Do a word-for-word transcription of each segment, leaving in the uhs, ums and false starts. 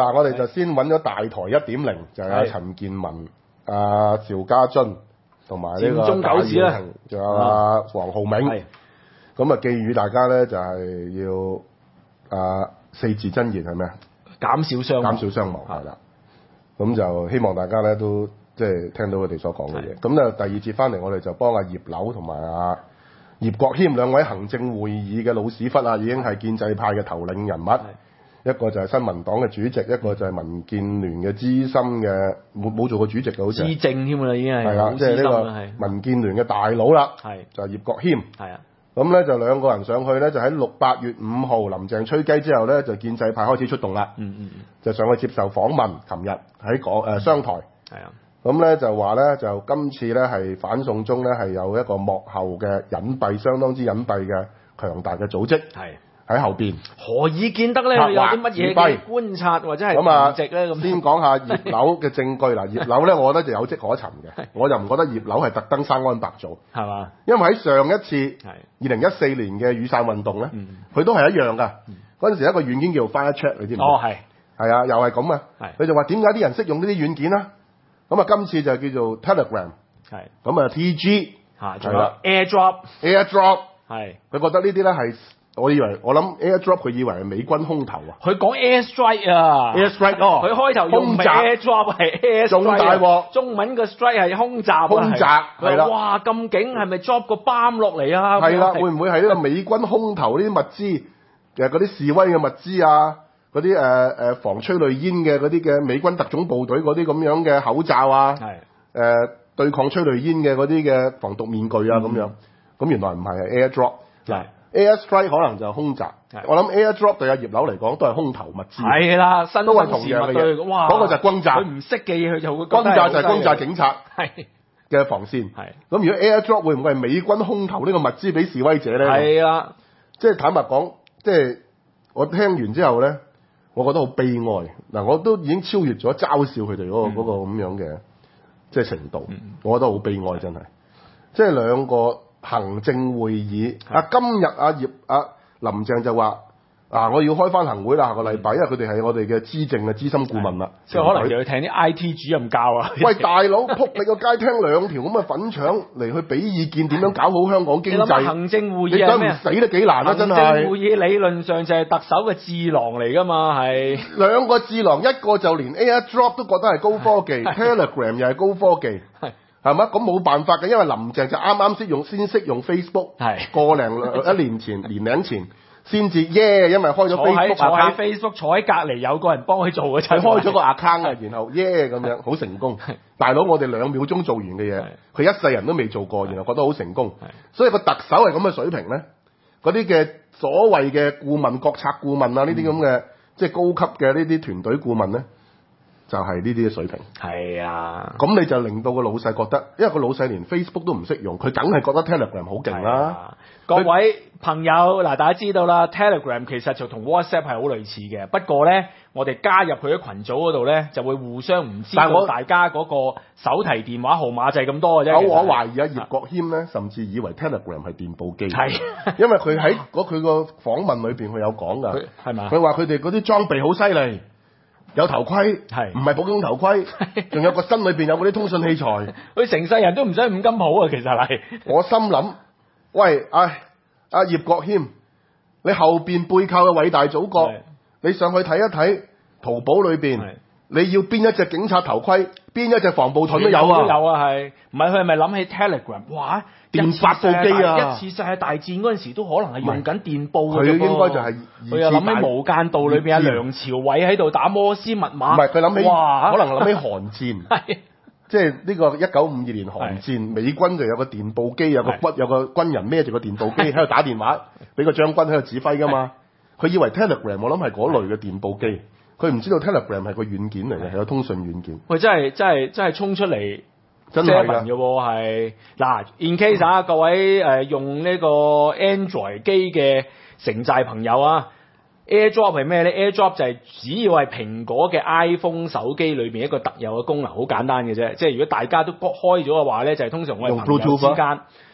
嗱，我哋就先揾咗大台一點零，就係阿陳健文、阿邵家臻同埋呢個佔中九子啦， 仲有阿黃浩銘。咁啊，寄語大家咧就係要啊四字真言係咩啊？ 減少傷亡， 減少傷亡係啦。咁就希望大家咧都即係聽到佢哋所講嘅嘢。咁咧第二節翻嚟，我哋就幫阿葉劉同埋阿葉國謙兩位行政會議嘅老屎忽啊，已經係建制派嘅頭領人物。一個就係新民黨嘅主席，一個就係民建聯嘅資深嘅冇冇做過主席嘅好似。 資政添啦，已經係。 係啦，即係呢個民建聯嘅大佬啦。 係。 就係葉國謙。 係啊。 咁咧就兩個人上去咧，就喺六八月五號林鄭吹雞之後咧，就建制派開始出動啦。 嗯嗯嗯。就上去接受訪問，琴日喺講誒商台。 係啊。咁咧就話咧，就今次咧係反送中咧係有一個幕後嘅隱蔽，相當之隱蔽嘅強大嘅組織。係。喺後邊。何以見得咧？有啲乜嘢嘅觀察或者係證據咧？咁先講下葉劉嘅證據啦。葉劉咧，我覺得就有跡可尋嘅。我就唔覺得葉劉係特登生安白做。係嘛？因為喺上一次二零一四年嘅雨傘運動咧，佢、嗯、都係一樣㗎。嗰陣時一個軟件叫 FireChat，你知唔知？哦，係。係啊，又係咁啊。係。佢就話點解啲人識用呢啲軟件啊？咁啊，今次就叫做 Telegram。係。咁啊 ，T G。係。仲有 AirDrop。AirDrop。係。佢覺得呢啲咧係。我以為我諗 AirDrop 佢以為係美軍空投啊！佢講 Airstrike 啊 ，Airstrike 哦，佢開頭用 AirDrop 係 Airstrike，仲大鑊，中文嘅 strike 係空襲，空襲係啦，哇咁勁，係咪 drop 個 bomb 落嚟啊？係啦，會唔會係呢個美軍空投呢啲物資嘅嗰啲示威嘅物資啊？嗰啲誒誒防催淚煙嘅嗰啲嘅美軍特種部隊嗰啲咁樣嘅口罩啊？係誒、呃、對抗催淚煙嘅嗰啲嘅防毒面具啊咁、嗯、樣，咁原來唔係係 AirDrop 係。Airstrike 可能就係空襲，我諗 AirDrop 對阿葉劉嚟講都係空投物資，係啦，新都係同樣嘅嘢。哇，嗰、那個就係轟炸，佢唔識嘅嘢佢就會轟炸就係轟炸警察嘅防線。係咁，如果 AirDrop 會唔會係美軍空投呢個物資俾示威者咧？係啦，即係坦白講，即係我聽完之後咧，我覺得好悲哀。嗱，我都已經超越咗嘲笑佢哋嗰個嗰、嗯那個咁樣嘅即係程度，嗯、我覺得好悲哀真係，即係兩個。行政會議啊，今日阿葉阿林鄭就話啊，我要開翻行會啦，下個禮拜，因為佢哋係我哋嘅資政嘅資深顧問啦，即係可能又要聽啲 I T 主任教啊。喂，大佬，撲你個街聽兩條咁嘅粉腸嚟去俾意見，點樣搞好香港經濟？行政會議係咩？你想唔死得幾難啊？真係。行政會議理論上就係特首嘅智囊嚟㗎嘛，係兩個智囊，一個就連 AirDrop 都覺得係高科技，Telegram 又係高科技。係。係嘛？咁冇辦法嘅，因為林鄭就啱啱識用，先識用 Facebook， 係個零一年前、年零前先至耶，因為開咗 Facebook， 坐喺 Facebook 坐喺隔離有個人幫佢做嘅，佢開咗個 account 啊，然後耶咁樣好成功。大佬，我哋兩秒鐘做完嘅嘢，佢一世人都未做過，然後覺得好成功。所以個特首係咁嘅水平咧，嗰啲嘅所謂嘅顧問、國策顧問啊，呢啲咁嘅即係高級嘅呢啲團隊顧問咧。就係呢啲嘅水平，係啊，咁你就令到個老細覺得，因為個老細連 Facebook 都唔識用，佢梗係覺得 Telegram 好勁啦。各位朋友，嗱，大家知道啦 ，Telegram 其實就同 WhatsApp 係好類似嘅，不過咧，我哋加入佢啲群組嗰度咧，就會互相唔知道大家嗰個手提電話號碼就係咁多嘅啫。我懷疑阿葉國謙咧，甚至以為 Telegram 係電報機，係，因為佢喺嗰佢個訪問裏邊佢有講㗎，係嘛？佢話佢哋嗰啲裝備好犀利。有頭盔，係唔係普通頭盔？仲有個身裏邊有嗰啲通訊器材。佢成世人都唔使五金鋪啊，其實係。我心諗，喂，唉，阿葉國謙，你後邊背靠嘅偉大祖國，你上去睇一睇淘寶裏邊，你要邊一隻警察頭盔，邊一隻防暴盾都有啊。都有啊，係。唔係佢係咪諗起 Telegram？ 哇！電發報機啊！一次世界大戰嗰陣時都可能係用緊電報嘅。佢應該就係佢又諗起無間道裏邊阿梁朝偉喺度打摩斯密碼。唔係佢諗起，哇！可能諗起韓戰，即係呢個一九五二年韓戰，美軍就有個電報機，有個軍有個軍人孭住個電報機喺度打電話，俾個將軍喺度指揮㗎嘛。佢以為 Telegram 我諗係嗰類嘅電報機，佢唔知道 Telegram 係個軟件嚟嘅，係個通訊軟件。喂，真係真係真係衝出嚟！真係嘅喎，係嗱 ，in case 啊，各位誒、呃、用呢個 Android 機嘅城寨朋友啊 ，AirDrop 係咩咧 ？AirDrop 就係只要係蘋果嘅 iPhone 手機裏邊一個特有嘅功能，好簡單嘅啫。即係如果大家都開咗嘅話咧，就係、是、通常我哋朋友之間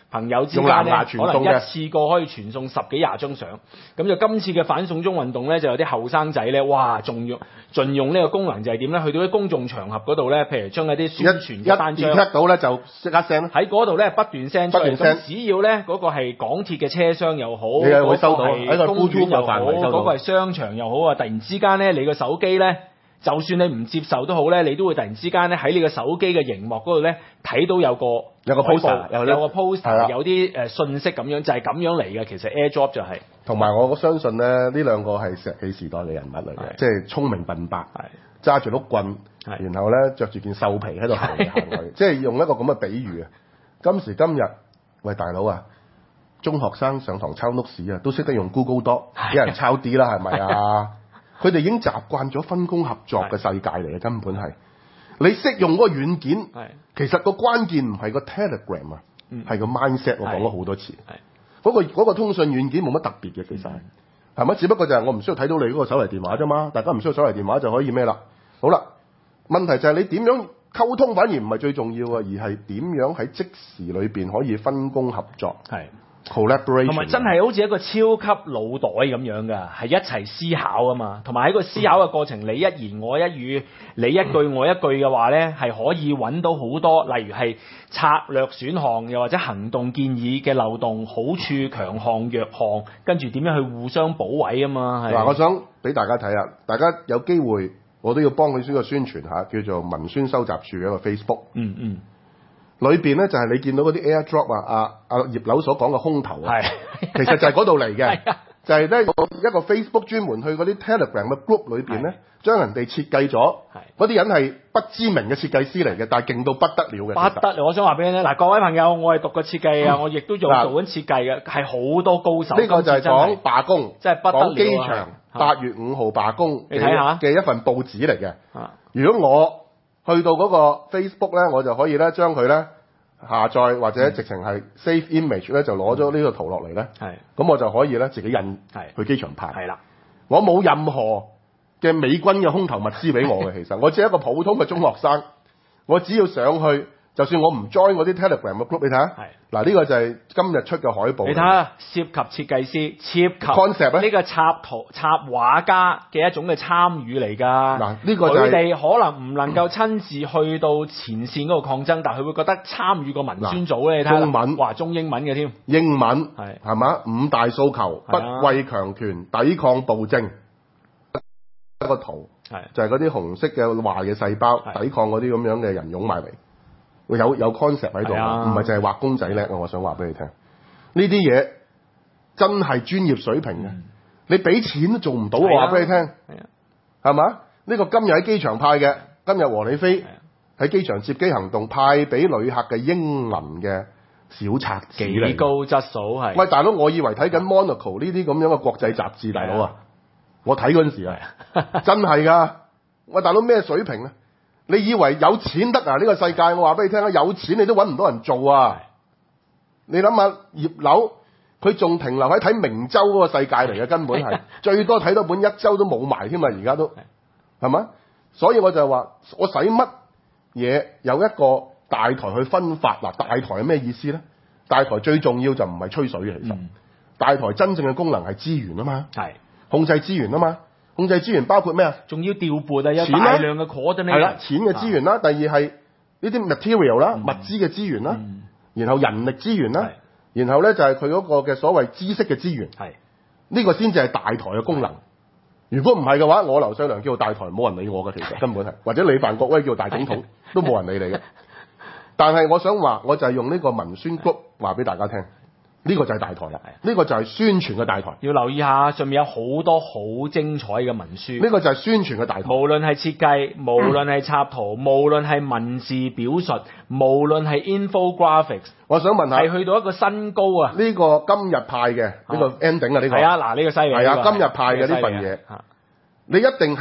朋友之間咧，可能一次過可以傳送十幾廿張相。咁就今次嘅反送中運動咧，就有啲後生仔咧，哇，仲用盡用呢個功能就係點咧？去到啲公眾場合嗰度咧，譬如將一啲宣傳嘅單張， 一 detect 到咧就即刻 send 喺嗰度咧不斷 send 出嚟。咁只要咧嗰個係港鐵嘅車廂又好， 你係會收到喺個公園又好，嗰個係商場又好啊！突然之間咧，你個手機咧，就算你唔接受都好咧，你都會突然之間咧喺你個手機嘅熒幕嗰度咧睇到有個有個 poster，有, 有個 poster， 有啲誒信息咁樣，就係、是、咁樣嚟嘅。其實 AirDrop 就係、是， 同埋我相信咧，呢兩個係石器時代嘅人物嚟嘅，即係聰明笨伯，揸住碌棍，然後咧着住件獸皮喺度行嚟行去，即係用一個咁嘅比喻啊！今時今日，喂大佬啊，中學生上堂抄 notes 啊，都識得用 Google Doc， 有人抄啲啦，係咪啊？佢哋已經習慣咗分工合作嘅世界嚟嘅，根本係你識用嗰個軟件，其實個關鍵唔係個 Telegram 啊，係個 mindset。我講咗好多次，嗰、嗰個嗰個通訊軟件冇乜特別嘅，其實係係咪？只不過就係我唔需要睇到你嗰個手提電話啫嘛，大家唔需要手提電話就可以咩啦？好啦，問題就係你點樣溝通，反而唔係最重要啊，而係點樣喺即時裏邊可以分工合作。係。collaboration 同埋真係好似一個超級腦袋咁樣㗎，係一齊思考啊嘛。同埋喺個思考嘅過程，你一言我一語，你一句我一句嘅話咧，係可以揾到好多，例如係策略選項，又或者行動建議嘅漏洞、好處、強項、弱項，跟住點樣去互相補位啊嘛。 嗱，我想俾大家睇下，大家有機會我都要幫佢呢個宣傳下，叫做文宣收集處嘅一個 Facebook。嗯嗯。裏邊咧就係、是、你見到嗰啲 AirDrop 啊，阿、啊、阿葉劉所講嘅空投啊，其實就係嗰度嚟嘅，就係咧一個 Facebook 專門去嗰啲 Telegram 嘅 group 裏邊咧，將人哋設計咗，嗰啲人係不知名嘅設計師嚟嘅，但係勁到不得了嘅。 不得了！我想話俾你聽，嗱，各位朋友，我係讀過設計啊、嗯，我亦都做做緊設計嘅，係好多高手。呢、這個就係講罷工，即係不得了。講機場八月五號罷工，你睇下嘅一份報紙嚟嘅。如果我去到嗰個 Facebook 咧，我就可以咧將佢咧下載或者直情係 save image 咧，就攞咗呢個圖落嚟咧。係，咁我就可以咧自己印去機場派。係啦，我冇任何嘅美軍嘅空投物資俾我嘅，其實我只係一個普通嘅中學生，我只要上去。就算我唔 join 嗰啲 Telegram 嘅 group， 你睇下，嗱呢個就係今日出嘅海報。你睇下，涉及設計師、涉及 concept 呢、呢個插圖、插畫家嘅一種嘅參與嚟㗎。嗱，呢個佢哋可能唔能夠親自去到前線嗰個抗爭，嗯、但係佢會覺得參與個文宣組咧。你睇下，中文，哇，中英文嘅添，英文係係嘛？五大訴求，不畏強權，抵抗暴政。一個圖係就係嗰啲紅色嘅壞嘅細胞，抵抗嗰啲咁樣嘅人湧埋嚟。會有有 concept 喺度，唔係淨係畫公仔叻。我想話俾你聽，呢啲嘢真係專業水平嘅、嗯。你俾錢都做唔到，我話俾你聽，係嘛？呢、呢個今日喺機場派嘅，今日和理非喺機場接機行動派俾旅客嘅英文嘅小冊子嚟，幾高質素係。喂，大佬，我以為睇緊 Monaco 呢啲咁樣嘅國際雜誌，大佬啊，我睇嗰陣時啊，真係㗎。喂，大佬咩水平咧？你以為有錢得啊？呢、呢個世界我話俾你聽啊，有錢你都揾唔到人做啊！你諗下葉劉，佢仲停留喺睇明州嗰個世界嚟嘅，根本係最多睇到本一周都冇埋添啊！而家都係咪？所以我就話我使乜嘢有一個大台去分發嗱？大台係咩意思咧？大台最重要就唔係吹水嘅，其實、嗯、大台真正嘅功能係資源啊嘛，係控制資源啊嘛。控制資源包括咩啊？仲要調撥啊，有大量嘅 coordinate。係啦，錢嘅資源啦，第二係呢啲 material 啦、嗯，物資嘅資源啦、嗯，然後人力資源啦，然後咧就係佢嗰個嘅所謂知識嘅資源。係呢、這個先至係大台嘅功能。如果唔係嘅話，我劉細良叫做大台，冇人理我嘅，其實根本係，或者李范國威叫做大總統，都冇人理你嘅。但係我想話，我就係用呢個文宣 group 話俾大家聽。呢、這個就係大台啦，呢、這個就係宣傳嘅大台。要留意下，上面有好多好精彩嘅文書。呢、這個就係宣傳嘅大台。無論係設計，無論係插圖，嗯、無論係文字表述，無論係 infographics。我想問下，係去到一個新高啊！呢、這個今日派嘅呢、這個 ending 啊，呢、這個係啊，嗱呢個犀利。係啊，今日派嘅呢份嘢，你一定喺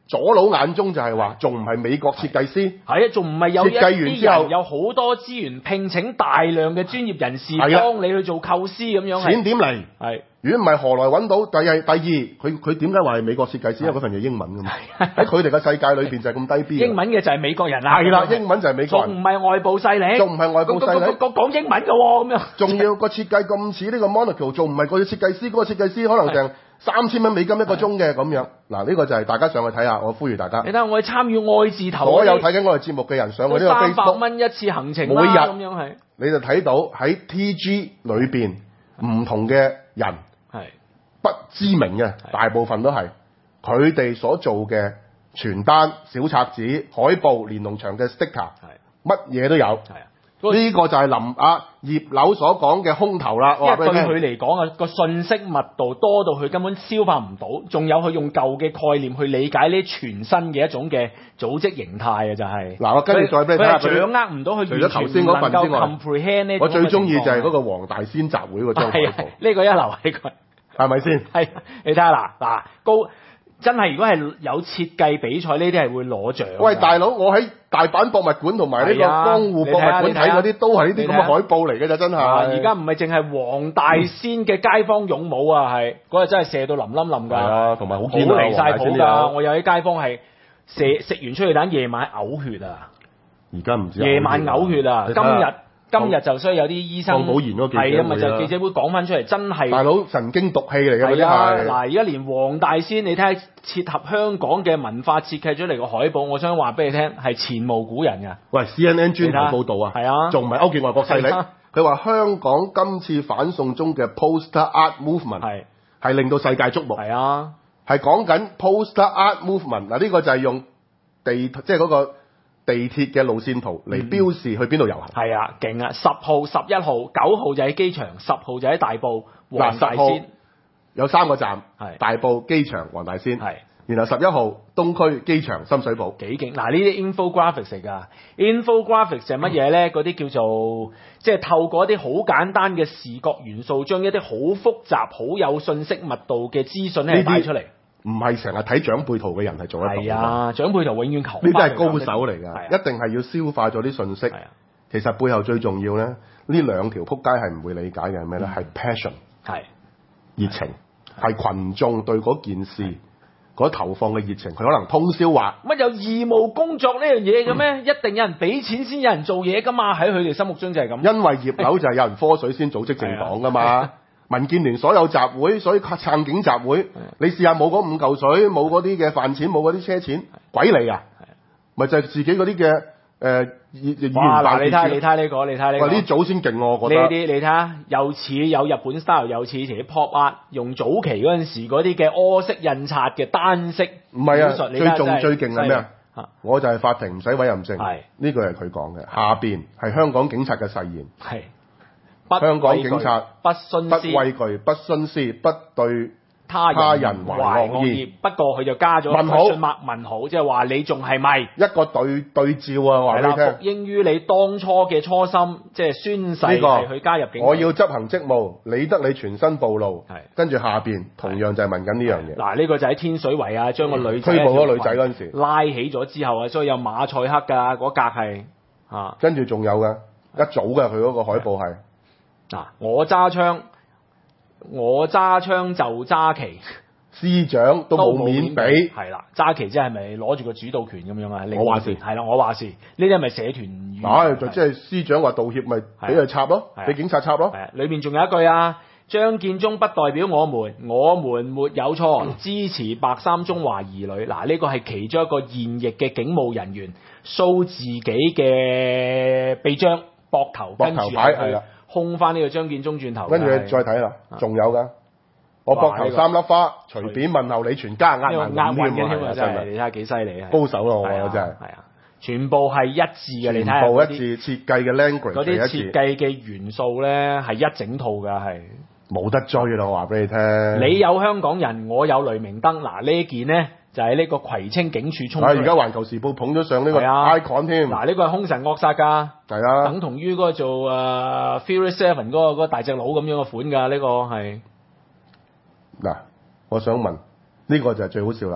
左佬眼中就係話，仲唔係美國設計師？ 係啊，仲唔係有設計完之後有好多資源聘請大量嘅專業人士幫你去做構思咁樣。 錢點嚟？ 係。 如果唔係何來揾到？第二，第二，佢佢點解話係美國設計師？因為嗰份嘢英文㗎嘛。喺佢哋嘅世界裏邊就係咁低 B。 英文嘅就係美國人啦。 係啦，英文就係美國人。 仲唔係外部勢力？ 仲唔係外部勢力？ 講講英文㗎喎，咁樣。 仲要個設計咁似呢個 Monaco， 仲唔係個設計師？嗰個設計師可能成三千蚊美金一個鐘嘅咁樣。嗱，呢個就係大家上去睇下，我呼籲大家。 你睇下，我哋參與愛字頭。 所有睇緊我哋節目嘅人上去呢個 Facebook， 三百蚊一次行程啦， 每日咁樣係。 你就睇到喺 T G 裏邊唔同嘅人。 係。 不知名嘅大部分都係佢哋所做嘅傳單、小冊子、海報、連儂牆嘅 sticker， 乜嘢都有。係啊，呢個就係林阿葉劉所講嘅空頭啦。 因為對佢嚟講啊，個信息密度多到佢根本消化唔到，仲有佢用舊嘅概念去理解呢全新嘅一種嘅組織形態啊，就係。嗱， 我跟住再俾你睇下佢掌握唔到佢， 除咗頭先嗰份之外 comprehend 呢， 我最中意就係嗰個黃大仙集會嗰張海報。 呢個一流係佢。 係咪先？ 係，你睇下嗱嗱高，真係如果係有設計比賽，呢啲係會攞獎。 喂，大佬，我喺大阪博物館同埋呢個江戶博物館睇嗰啲，都係呢啲咁嘅海報嚟嘅啫，真係。 而家唔係淨係黃大仙嘅街坊勇武啊，係嗰日真係射到冧冧冧㗎。係啊，同埋好堅離曬譜㗎。我有啲街坊係射食完催淚彈，夜晚嘔血啊！ 而家唔知。夜晚嘔血啊！今日。今日就需要有啲醫生， 康寶賢嗰記者會係啊，咪就記者會講翻出嚟，真係大佬神經毒氣嚟嘅嗰啲係。嗱， 而家連黃大仙，你睇下切合香港嘅文化設計出嚟個海報，我想話俾你聽，係前無古人㗎。 喂 ，C N N 專題報導啊，係啊，仲唔係勾結外國勢力？佢話香港今次反送中嘅 poster art movement 係係令到世界矚目。係啊，係講緊 poster art movement 嗱，呢個就係用地即係嗰個。地鐵嘅路線圖嚟標示去邊度遊行。係、嗯、啊，勁啊！十號、十一號、九號就喺機場，十號就喺大埔黃大仙。有三個站，係大埔、機場、黃大仙。係，然後十一號東區機場、深水埗。幾勁！嗱，呢啲 infographics 嚟㗎。infographics 係乜嘢咧？嗰、嗯、啲叫做即係透過一啲好簡單嘅視覺元素，將一啲好複雜、好有信息密度嘅資訊咧帶出嚟。唔係成日睇長輩圖嘅人係做得到。係啊，長輩圖永遠求。呢啲係高手嚟㗎，一定係要消化咗啲信息。係啊，其實背後最重要咧，呢兩條撲街係唔會理解嘅係咩咧？係 passion， 係熱情，係群眾對嗰件事嗰投放嘅熱情。佢可能通宵話乜有義務工作呢樣嘢嘅咩？一定有人俾錢先有人做嘢㗎嘛？喺佢哋心目中就係咁。因為葉劉就係有人科水先組織政黨㗎嘛。民建聯所有集會，所以撐警集會，你試下冇嗰五嚿水，冇嗰啲嘅飯錢，冇嗰啲車錢，鬼嚟啊！咪就係自己嗰啲嘅誒議員辦。嗱，你睇你睇呢個，你睇呢個。呢啲組先勁喎，我覺得。呢啲你睇下，又似有日本 style，又似以前啲 pop art，用早期嗰陣時嗰啲嘅柯式印刷嘅單色。唔係啊，最重最勁係咩啊？我就係法庭唔使委任證。係呢句係佢講嘅，下邊係香港警察嘅誓言。係。香港警察不徇私、不畏懼、不徇私、不對他人懷惡意。不過佢就加咗問號，問號，即係話你仲係咪一個對對照啊？話俾你聽，服膺於你當初嘅初心，即係宣誓係去加入警察。我要執行職務，理得你全身暴露。係跟住下邊同樣就係問緊呢樣嘢。嗱，呢個就喺天水圍啊，將個女仔拘捕嗰女仔嗰陣時拉起咗之後啊，所以有馬賽克㗎，嗰格係啊，跟住仲有㗎，一早㗎，佢嗰個海報係。嗱、啊，我揸槍，我揸槍就揸旗，司長都冇面俾，係啦，揸旗即係咪攞住個主導權咁樣啊？我話事，係啦，我話事，呢啲係咪社團語？唉、啊，就即係司長話道歉，咪俾佢插咯，俾警察插咯。係啊，裏面仲有一句啊，張建宗不代表我們，我們沒有錯，嗯、支持白衫中華兒女。嗱、啊，呢、這個係其中一個現役嘅警務人員 show 自己嘅臂章、膊頭、膊頭牌係啦。空翻呢個張建宗轉頭，跟住你再睇啦，仲有噶，我膊頭三粒花，隨便問候你全家，壓壓壓嘅添啊！真係，你睇下幾犀利啊！高手咯，我覺得真係，係啊，全部係一致嘅，你睇下，全部一致設計嘅 language，嗰啲設計嘅元素咧係一整套噶，係冇得追啦！我話俾你聽，你有香港人，我有雷明登，嗱呢件呢就係呢個葵青警署衝。啊！而家環球時報捧咗上呢個 icon 添。嗱呢個係兇神惡煞㗎。係啊。等同於嗰個做誒 Fury Seven 嗰個嗰個大隻佬咁樣嘅款㗎，呢個係。嗱，我想問，呢個就係最好笑啦。係。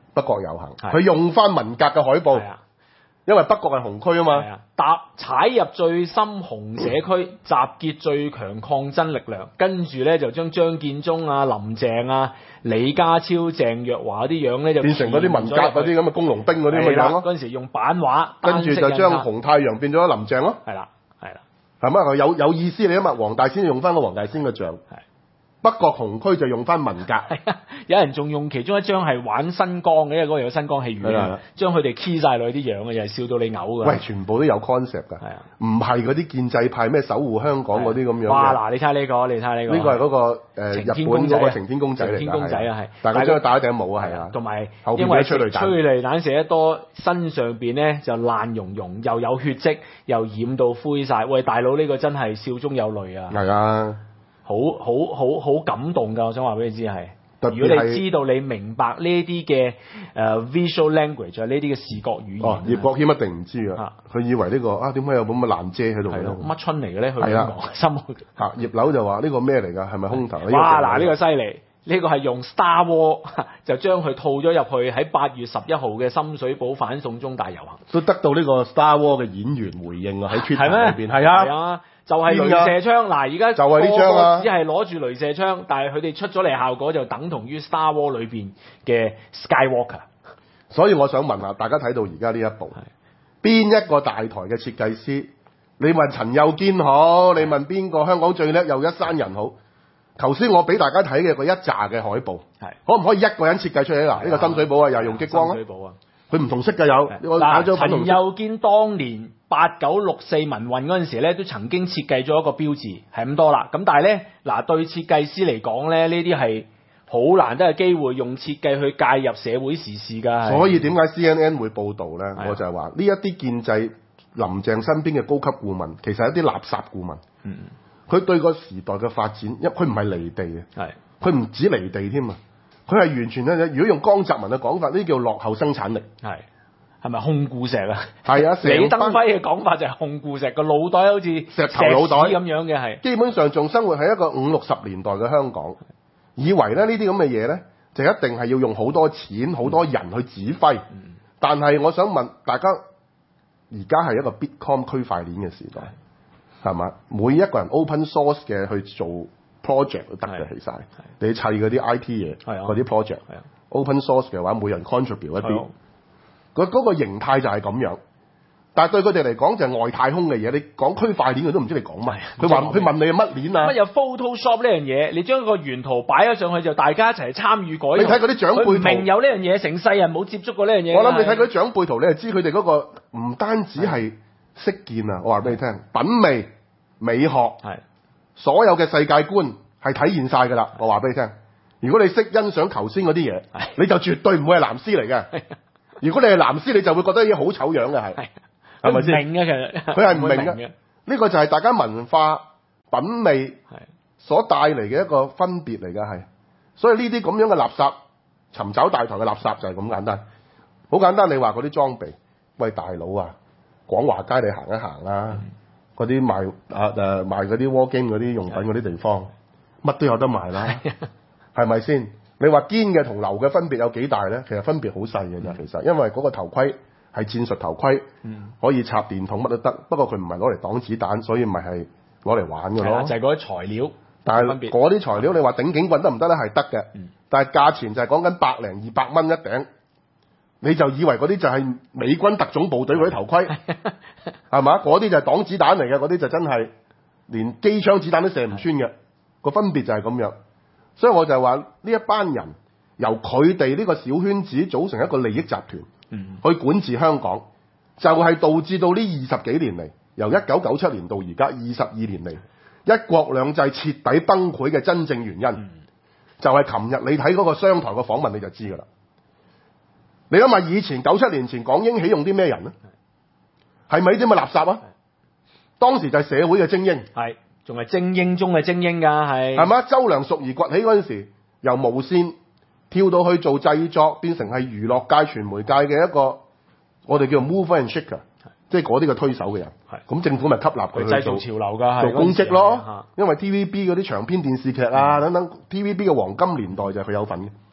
北角遊行，佢用翻文革嘅海報。因為北角係紅區啊嘛， 踏踩入最深紅社區，集結最強抗爭力量，跟住咧就將張建宗啊、林鄭啊、李家超、鄭若驊啲樣咧就變成嗰啲文革嗰啲咁嘅工農兵嗰啲咁嘅樣咯。 嗰陣時用版畫， 跟住就將紅太陽變咗林鄭咯。 係啦，係啦， 係咪有有意思？你諗下，黃大仙用翻個黃大仙嘅像。北角紅區就用翻文革， 有人仲用其中一張係玩新光嘅，因為嗰個有新光戲院，將佢哋 key 晒落去啲樣嘅，又係笑到你嘔㗎。 喂，全部都有 concept 㗎，唔係嗰啲建制派咩守護香港嗰啲咁樣。 哇！嗱，你睇下呢個，你睇下呢個。 呢個係嗰個誒日本嗰個晴天公仔嚟㗎。晴天公仔啊，係。但係佢將佢戴一頂帽啊，係啊。 同埋因為催淚彈， 催淚彈射得多，身上邊咧就爛溶溶，又有血跡，又染到灰晒。喂，大佬呢個真係笑中有淚啊！ 係啊。 好好好好感動㗎，我想話俾你知係。如果你知道你明白呢啲嘅誒 visual language 啊，呢啲嘅視覺語言。哦， 葉國謙一定唔知啊，佢以為呢個啊點解有咁嘅爛遮喺度咧？ 乜春嚟嘅咧？佢咁講，心嚇葉劉就話呢個咩嚟㗎？係咪空頭？ 哇！嗱，呢個犀利，呢個係用 Star War 就將佢套咗入去喺八月十一號嘅深水埗反送中大遊行， 都得到呢個 Star War 嘅演員回應啊！喺 Twitter 裏邊係啊。 就係雷射槍，嗱而家就係呢張啊， 只係攞住雷射槍，但係佢哋出咗嚟效果就等同於 Star War 裏邊嘅 Skywalker。 所以我想問下大家睇到而家呢一步，邊一個大台嘅設計師？你問陳幼堅好，你問邊個香港最叻又一山人好？頭先我俾大家睇嘅嗰一紮嘅海報，係可唔可以一個人設計出嚟？嗱，呢個深水埗啊，又用激光啊。深水埗啊。佢唔同色嘅有， 嗱，陳幼堅當年八九六四民運嗰陣時咧，都曾經設計咗一個標誌，係咁多啦。咁但係咧，嗱對設計師嚟講咧，呢啲係好難得嘅機會，用設計去介入社會時事㗎。 所以點解 C N N 會報導咧？我就係話呢一啲建制林鄭身邊嘅高級顧問，其實係一啲垃圾顧問。嗯，佢對個時代嘅發展，因佢唔係離地嘅，係佢唔止離地添啊！佢係完全咧，如果用江澤民嘅講法，呢啲叫落後生產力。係，係咪控固石啊？係啊，李登輝嘅講法就係控固石，個腦袋好似石頭腦袋咁樣嘅係。基本上仲生活喺一個五六十年代嘅香港，以為咧呢啲咁嘅嘢咧，就一定係要用好多錢、好多人去指揮。嗯、但係我想問大家，而家係一個 Bitcoin 區塊鏈嘅時代，係嘛？每一個人 open source 嘅去做。project 都得嘅，其實你砌嗰啲 I T 嘢，嗰啲 project，open source 嘅話，每人 contribute 一啲，嗰嗰個形態就係咁樣。但係對佢哋嚟講就係外太空嘅嘢，你講區塊鏈佢都唔知你講乜。佢話佢問你係乜鏈啊？乜有 Photoshop 呢樣嘢？你將個原圖擺咗上去就大家一齊參與改。你睇嗰啲長輩圖，明有呢樣嘢，成世人冇接觸過呢樣嘢。我諗你睇嗰啲長輩圖，你就知佢哋嗰個唔單止係識見啊！我話俾你聽，品味、美學係。所有嘅世界觀係體現晒㗎啦，我話俾你聽。如果你識欣賞頭先嗰啲嘢，你就絕對唔會係藍絲嚟嘅。如果你係藍絲，你就會覺得啲好醜樣嘅係，係咪先？明嘅其實佢係唔明嘅。呢個就係大家文化品味所帶嚟嘅一個分別嚟嘅係。所以呢啲咁樣嘅垃圾，尋找大台嘅垃圾就係咁簡單。好簡單，你話嗰啲裝備，喂大佬啊，廣華街你行一行啦。嗯嗰啲賣啊誒賣嗰啲 war game 嗰啲用品嗰啲地方，乜都有得賣啦，係咪先？你話堅嘅同流嘅分別有幾大咧？其實分別好細嘅啫，其實因為嗰個頭盔係戰術頭盔，嗯、可以插電筒乜都得，不過佢唔係攞嚟擋子彈，所以咪係攞嚟玩嘅咯。就係嗰啲材料，但係嗰啲材料你話頂警棍得唔得咧？係得嘅，嗯、但係價錢就係講緊百零二百蚊一頂。你就以為嗰啲就係美軍特種部隊嗰啲頭盔，係嘛？嗰啲就係擋子彈嚟嘅，嗰啲就真係連機槍子彈都射唔穿嘅。個分別就係咁樣，所以我就係話呢一班人由佢哋呢個小圈子組成一個利益集團，去管治香港，就係導致到呢二十幾年嚟，由一九九七年到而家二十二年嚟，一國兩制徹底崩潰嘅真正原因，就係琴日你睇嗰個商台嘅訪問你就知㗎啦。你諗下以前九七年前港英起用啲咩人咧？係咪啲咁嘅垃圾啊？當時就係社會嘅精英，係仲係精英中嘅精英㗎，係係嘛？周梁淑怡崛起嗰陣時，由無線跳到去做製作，變成係娛樂界、傳媒界嘅一個我哋叫做 mover and shaker，即係嗰啲嘅推手嘅人。係咁政府咪吸納佢去製造潮流㗎，做公職咯。因為 T V B 嗰啲長篇電視劇啊等等，T V B 嘅黃金年代就係佢有份嘅。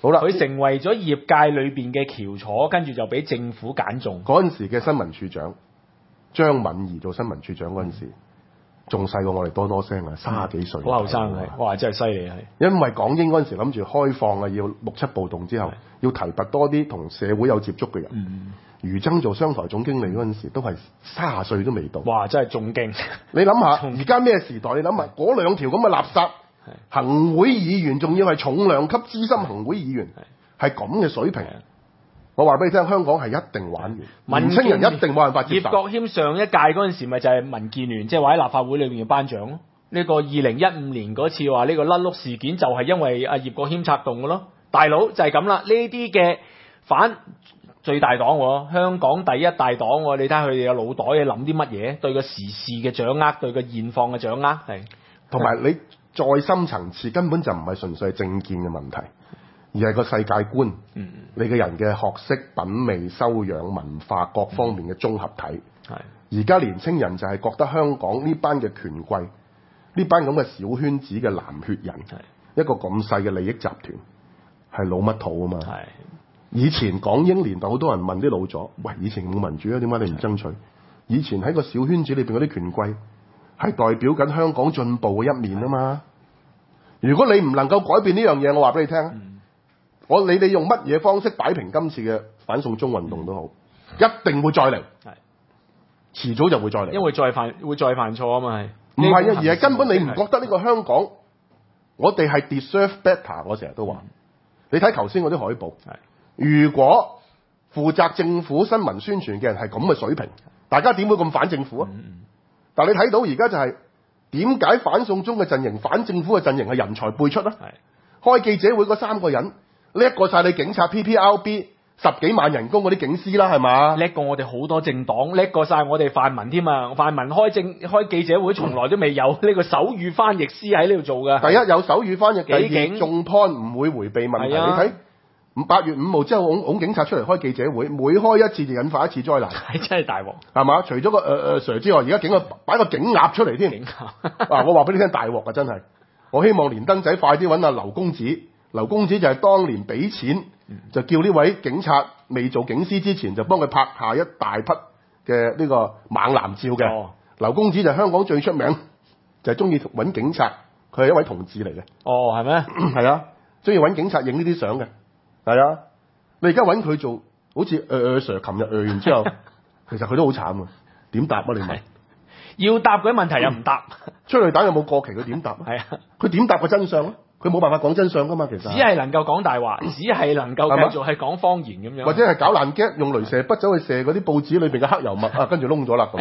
好啦，佢成為咗業界裏邊嘅翹楚，跟住就俾政府揀中。 嗰陣時嘅新聞處長張敏儀做新聞處長嗰陣時，仲細過我哋多多聲啊，三十幾歲， 好後生係，哇真係犀利係。 因為港英嗰陣時諗住開放啊，要六七暴動之後，要提拔多啲同社會有接觸嘅人。嗯余爭做商台總經理嗰陣時，都係三十歲都未到。 哇！真係仲勁。 你諗下，而家咩時代？你諗下嗰兩條咁嘅垃圾行會議員，仲要係重量級資深行會議員，係咁嘅水平。我話俾你聽，香港係一定玩完，年青人一定冇辦法接受。 葉國謙上一屆嗰陣時，咪就係民建聯，即係話喺立法會裏面嘅班長咯。呢個二零一五年嗰次話呢個甩碌事件，就係因為阿葉國謙策動嘅咯。大佬就係咁啦，呢啲嘅反。最大黨喎，香港第一大黨喎，你睇下佢哋嘅腦袋諗啲乜嘢？對個時事嘅掌握，對個現況嘅掌握係。 同埋你再深層次，根本就唔係純粹係政見嘅問題，而係個世界觀。嗯，你嘅人嘅學識、品味、修養、文化各方面嘅綜合體。係、嗯。而家年青人就係覺得香港呢班嘅權貴，呢班咁嘅小圈子嘅藍血人，一個咁細嘅利益集團，係老乜土啊嘛。係。以前港英年代好多人問啲老咗，喂，以前冇民主啊，點解你唔爭取？以前喺個小圈子裏邊嗰啲權貴係代表緊香港進步嘅一面啊嘛。如果你唔能夠改變呢樣嘢，我話俾你聽，嗯、我理你用乜嘢方式擺平今次嘅反送中運動都好，一定會再嚟，遲早就會再嚟， 因為再犯會再犯錯啊嘛係。 唔係啊，而係根本你唔覺得呢個香港，我哋係 deserve better。我成日都話，嗯、你睇頭先嗰啲海報。如果負責政府新聞宣傳嘅人係咁嘅水平，大家點會咁反政府啊？嗯、但係你睇到而家就係點解反送中嘅陣營、反政府嘅陣營係人才輩出啊？開記者會嗰三個人叻過晒你警察 P P R B 十幾萬人工嗰啲警司啦，係嘛？叻過我哋好多政黨，叻過晒我哋泛民添啊！泛民開政開記者會從來都未有呢個手語翻譯師喺呢度做㗎。 第一有手語翻譯，第二中 point 唔會迴避問題。你睇。八月五號之後，拱拱警察出嚟開記者會，每開一次就引發一次災難， 係真係大鑊， 係嘛？除咗個誒誒 Sir 之外，而家警個擺個警鴨出嚟添，警鴨啊！我話俾你聽，大鑊啊！真係，我希望連登仔快啲揾阿劉公子，劉公子就係當年俾錢，就叫呢位警察未做警司之前，就幫佢拍下一大匹嘅呢個猛男照嘅。哦、劉公子就係香港最出名，就係中意揾警察，佢係一位同志嚟嘅。 哦，係咩？ 係啊，中意揾警察影呢啲相嘅。係啊，你而家揾佢做，好似誒誒 Sir 琴日誒完之後，其實佢都好慘啊！點答啊？你問？ 要答嗰啲問題又唔答， 催淚彈有冇過期？佢點答啊？係啊，佢點答個真相咧？佢冇辦法講真相噶嘛，其實。只係能夠講大話，只係能夠繼續係講謊言咁樣。 或者係搞爛 gag，用雷射筆走去射嗰啲報紙裏邊嘅黑油墨啊，跟住窿咗啦咁。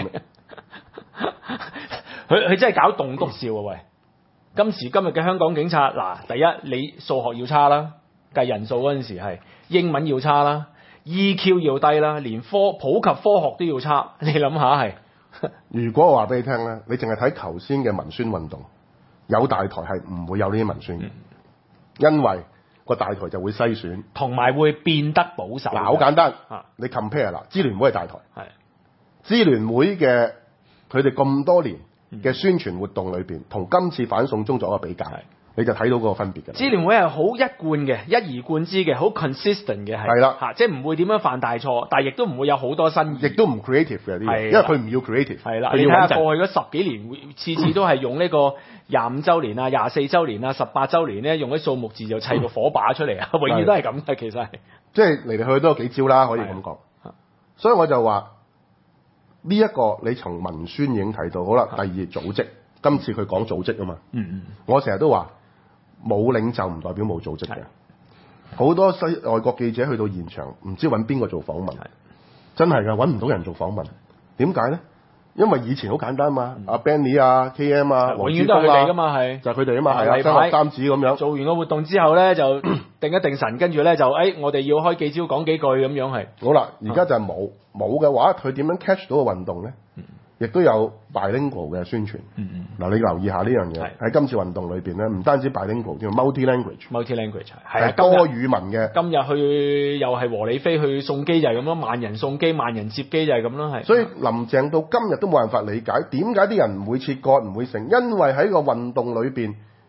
佢佢真係搞棟篤笑啊！喂，今時今日嘅香港警察，嗱，第一你數學要差啦。計人數嗰陣時係英文要差啦 ，E Q 要低啦，連科普及科學都要差。你諗下係？ 如果我話俾你聽咧，你淨係睇頭先嘅文宣運動，有大台係唔會有呢啲文宣嘅，嗯、因為個大台就會篩選， 同埋會變得保守。 嗱，好簡單，啊、你 compare 啦，支聯會係大台，係支聯會嘅佢哋咁多年嘅宣傳活動裏邊，同今次反送中作一個比較。你就睇到嗰個分別嘅。 支聯會係好一貫嘅，一而貫之嘅，好 consistent 嘅係。係啦，嚇，即係唔會點樣犯大錯，但係亦都唔會有好多新意。 亦都唔 creative 嘅啲嘢，因為佢唔要 creative。 係啦，你睇下過去嗰十幾年，次次都係用呢個廿五週年啊、廿四週年啊、十八週年咧，用啲數目字就砌個火把出嚟啊，永遠都係咁嘅，其實係。 即係嚟嚟去去都有幾招啦，可以咁講。所以我就話呢一個你從文宣已經睇到，好啦，第二組織，今次佢講組織啊嘛。嗯嗯。我成日都話。冇領袖唔代表冇組織嘅，好多西外國記者去到現場，唔知揾邊個做訪問，真係㗎，揾唔到人做訪問。點解咧？因為以前好簡單嘛，阿 Benny 啊、K M 啊、 永遠都係佢哋㗎嘛，係就係佢哋啊嘛，係啊，三六三子咁樣。 做完個活動之後咧，就定一定神，跟住咧就誒，我哋要開記招講幾句咁樣係。 好啦，而家就係冇冇嘅話，佢點樣 catch 到個運動咧？亦都有 bilingual 嘅宣傳。嗯嗯。嗱，你留意下呢樣嘢喺今次運動裏邊咧，唔單止 bilingual，叫 multi language。multi language 係係多語文嘅。 今日去又係和理非去送機就係咁咯，萬人送機，萬人接機就係咁咯，係。 所以林鄭到今日都冇辦法理解點解啲人唔會切割唔會成，因為喺個運動裏邊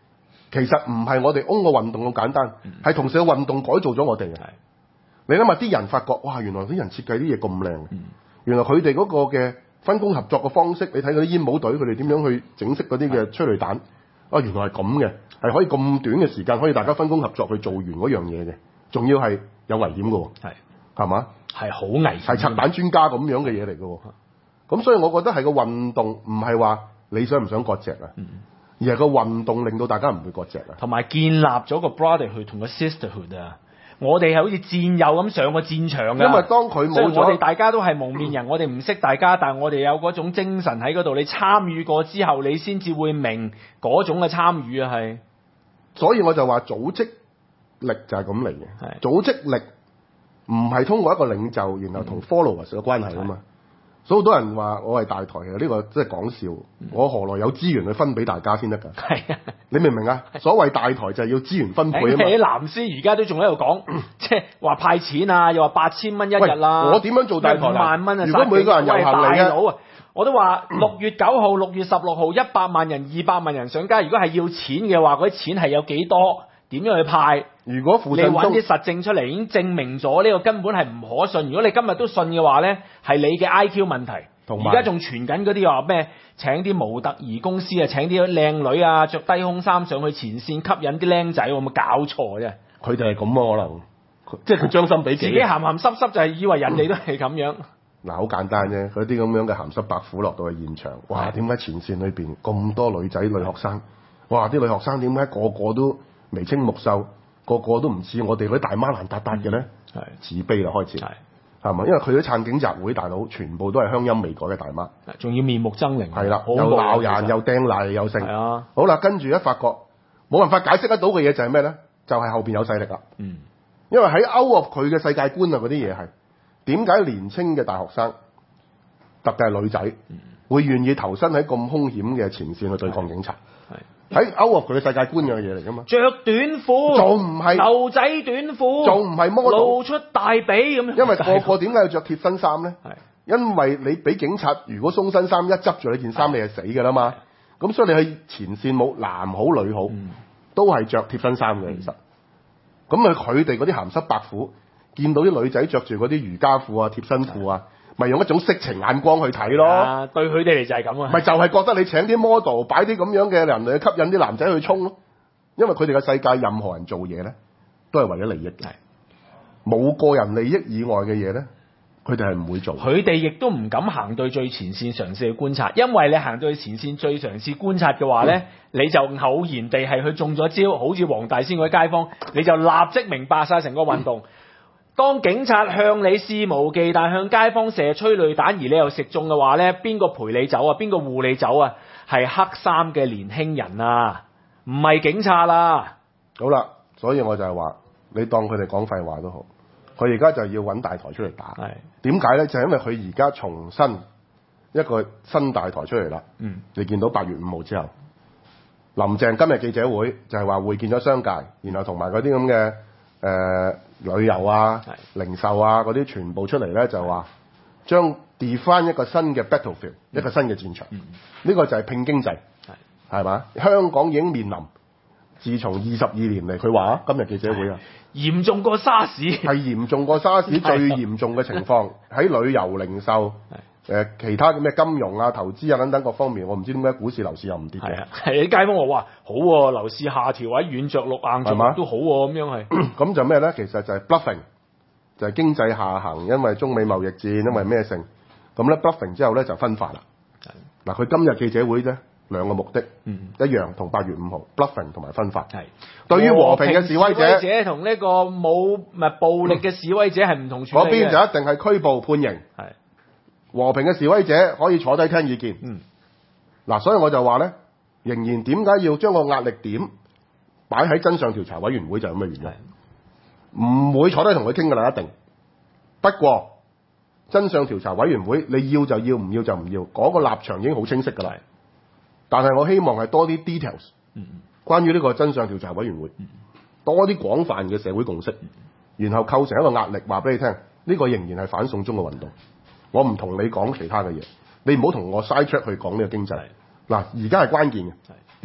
其實唔係我哋 own 個運動咁簡單，係、嗯、同時個運動改造咗我哋嘅。你諗下啲人發覺，哇！原來啲人設計啲嘢咁靚，嗯、原來佢哋嗰個嘅分工合作嘅方式，你睇嗰啲煙帽隊佢哋點樣去整飾嗰啲嘅催淚彈，啊原來係咁嘅，係可以咁短嘅時間可以大家分工合作去做完嗰樣嘢嘅，仲要係有危險嘅喎，係係嘛？係好危險，係拆彈專家咁樣嘅嘢嚟嘅喎。咁所以我覺得係個運動，唔係話你想唔想割席啊，嗯、而係個運動令到大家唔會割席啊，同埋建立咗個 brotherhood 同個 sisterhood 啊。我哋係好似戰友咁上個戰場㗎，因為當佢冇咗，我哋大家都係蒙面人，嗯、我哋唔識大家，但係我哋有嗰種精神喺嗰度。你參與過之後，你先至會明嗰種嘅參與啊，係。所以我就話組織力就係咁嚟嘅，組織力唔係通過一個領袖，然後同 followers 嘅關係啊嘛。所以好多人話我係大台嘅，呢、呢個真係講笑。嗯、我何來有資源去分俾大家先得㗎？係啊，你明唔明啊？所謂大台就係要資源分配啊嘛。啲藍絲而家都仲喺度講，即係話派錢啊，又話八千蚊一日啦。我點樣做大台？五萬蚊啊！如果每個人遊行嚟嘅，我都話六月九號、六月十六號一百萬人、二百萬人上街。如果係要錢嘅話，嗰啲錢係有幾多？點樣去派？如果你揾啲實證出嚟，已經證明咗呢個根本係唔可信。如果你今日都信嘅話咧，係你嘅 I Q 問題。而家仲傳緊嗰啲話咩？請啲模特兒公司啊，請啲靚女啊，着低胸衫上去前線，吸引啲僆仔，有冇搞錯啫？佢哋係咁啊，可能即係佢將心比己，自己鹹鹹濕濕就係以為人哋都係咁樣。嗱，好簡單啫，嗰啲咁樣嘅鹹濕白虎落到去現場，哇！點解前線裏邊咁多女仔女學生？哇！啲女學生點解個個都眉清目秀，個個都唔似我哋嗰啲大媽爛達達嘅咧？係自卑啦，開始係係嘛？因為佢啲撐警察會大佬，全部都係鄉音未改嘅大媽，仲要面目猙獰，係啦，又鬧人又掟泥又剩，係啊！好啦，跟住一發覺冇辦法解釋得到嘅嘢就係咩咧？就係、是、後邊有勢力啦。嗯，因為喺 out of 佢嘅世界觀啊，嗰啲嘢係點解年青嘅大學生，特別係女仔，嗯、會願意投身喺咁兇險嘅前線去對抗警察？喺 out of 佢嘅世界觀嘅嘢嚟噶嘛？着短褲，仲唔係牛仔短褲，仲唔係 model，露出大髀咁樣。因為個個點解要着貼身衫咧？係因為你俾警察如果鬆身衫一執住你件衫，你係死噶啦嘛。咁所以你去前線冇男好女好，嗯、都係着貼身衫嘅。其實咁啊，佢哋嗰啲鹹濕白虎見到啲女仔着住嗰啲瑜伽褲啊、貼身褲啊。咪用一種色情眼光去睇咯，啊，對佢哋嚟就係咁啊！咪就係覺得你請啲 model 擺啲咁樣嘅人嚟吸引啲男仔去衝咯，因為佢哋嘅世界任何人做嘢咧，都係為咗利益嘅，冇個人利益以外嘅嘢咧，佢哋係唔會做。佢哋亦都唔敢行到最前線嘗試去觀察，因為你行到去前線最嘗試觀察嘅話咧，嗯、你就偶然地係去中咗招，好似黃大仙嗰啲街坊，你就立即明白晒成個運動。嗯當警察向你肆無忌憚向街坊射催淚彈，而你又食中嘅話咧，邊個陪你走啊？邊個護你走啊？係黑衫嘅年輕人啊，唔係警察啦。好啦，所以我就係話，你當佢哋講廢話都好，佢而家就要揾大台出嚟打。係點解咧？就係、是、因為佢而家重新一個新大台出嚟啦。嗯，你見到八月五號之後，林鄭今日記者會就係話會見咗商界，然後同埋嗰啲咁嘅。誒、呃、旅遊啊、零售啊嗰啲全部出嚟咧，就話將 define 一個新嘅 battlefield，、嗯、一個新嘅戰場。呢、嗯、個就係拼經濟，係嘛？香港已經面臨，自從二十二年嚟，佢話今日記者會啊，嚴重過沙士，係嚴重過沙士最嚴重嘅情況喺旅遊、零售。誒、呃、其他嘅咩金融啊、投資啊等等各方面，我唔知點解股市樓市又唔跌嘅。係啊，係啲街坊話：哇，好喎、啊，樓市下調位軟着陸硬着陸都好喎、啊，咁樣係。咁就咩咧？其實就係 bluffing，就係經濟下行，因為中美貿易戰，因為咩性。咁咧 bluffing 之後咧就分化啦。嗱，佢今日記者會咧兩個目的，嗯、一樣同八月五號 bluffing 同埋分化。係對於和平嘅示威者，者同呢個冇唔係暴力嘅示威者係唔同處理嘅。嗰邊就一定係拘捕判刑。係。和平嘅示威者可以坐低聽意見，嗯，嗱，所以我就話咧，仍然點解要將個壓力點擺喺真相調查委員會就係咁嘅原因，唔會坐低同佢傾㗎啦，一定。不過真相調查委員會你要就要，唔要就唔要，嗰個立場已經好清晰㗎啦。但係我希望係多啲 details，嗯，關於呢個真相調查委員會，多啲廣泛嘅社會共識，然後構成一個壓力，話俾你聽，呢個仍然係反送中嘅運動。我唔同你講其他嘅嘢，你唔好同我 side track 去講呢個經濟。嗱，而家係關鍵嘅，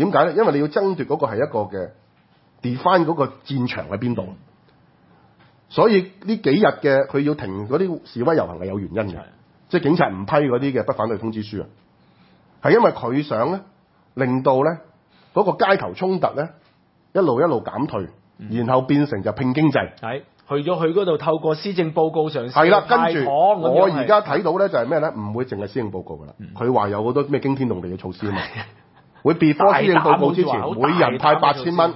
點解咧？因為你要爭奪嗰個係一個嘅 define 嗰個戰場喺邊度，所以呢幾日嘅佢要停嗰啲示威遊行係有原因嘅，即係警察唔批嗰啲嘅不反對通知書啊，係因為佢想咧令到咧嗰個街頭衝突咧一路一路減退，然後變成就拼經濟。 係。去咗去嗰度透過施政報告上係啦，跟住我而家睇到咧就係咩咧？唔會淨係施政報告噶啦，佢、嗯、話有好多咩驚天動地嘅措施啊嘛，會 before 施政報告之前，每人派八千蚊。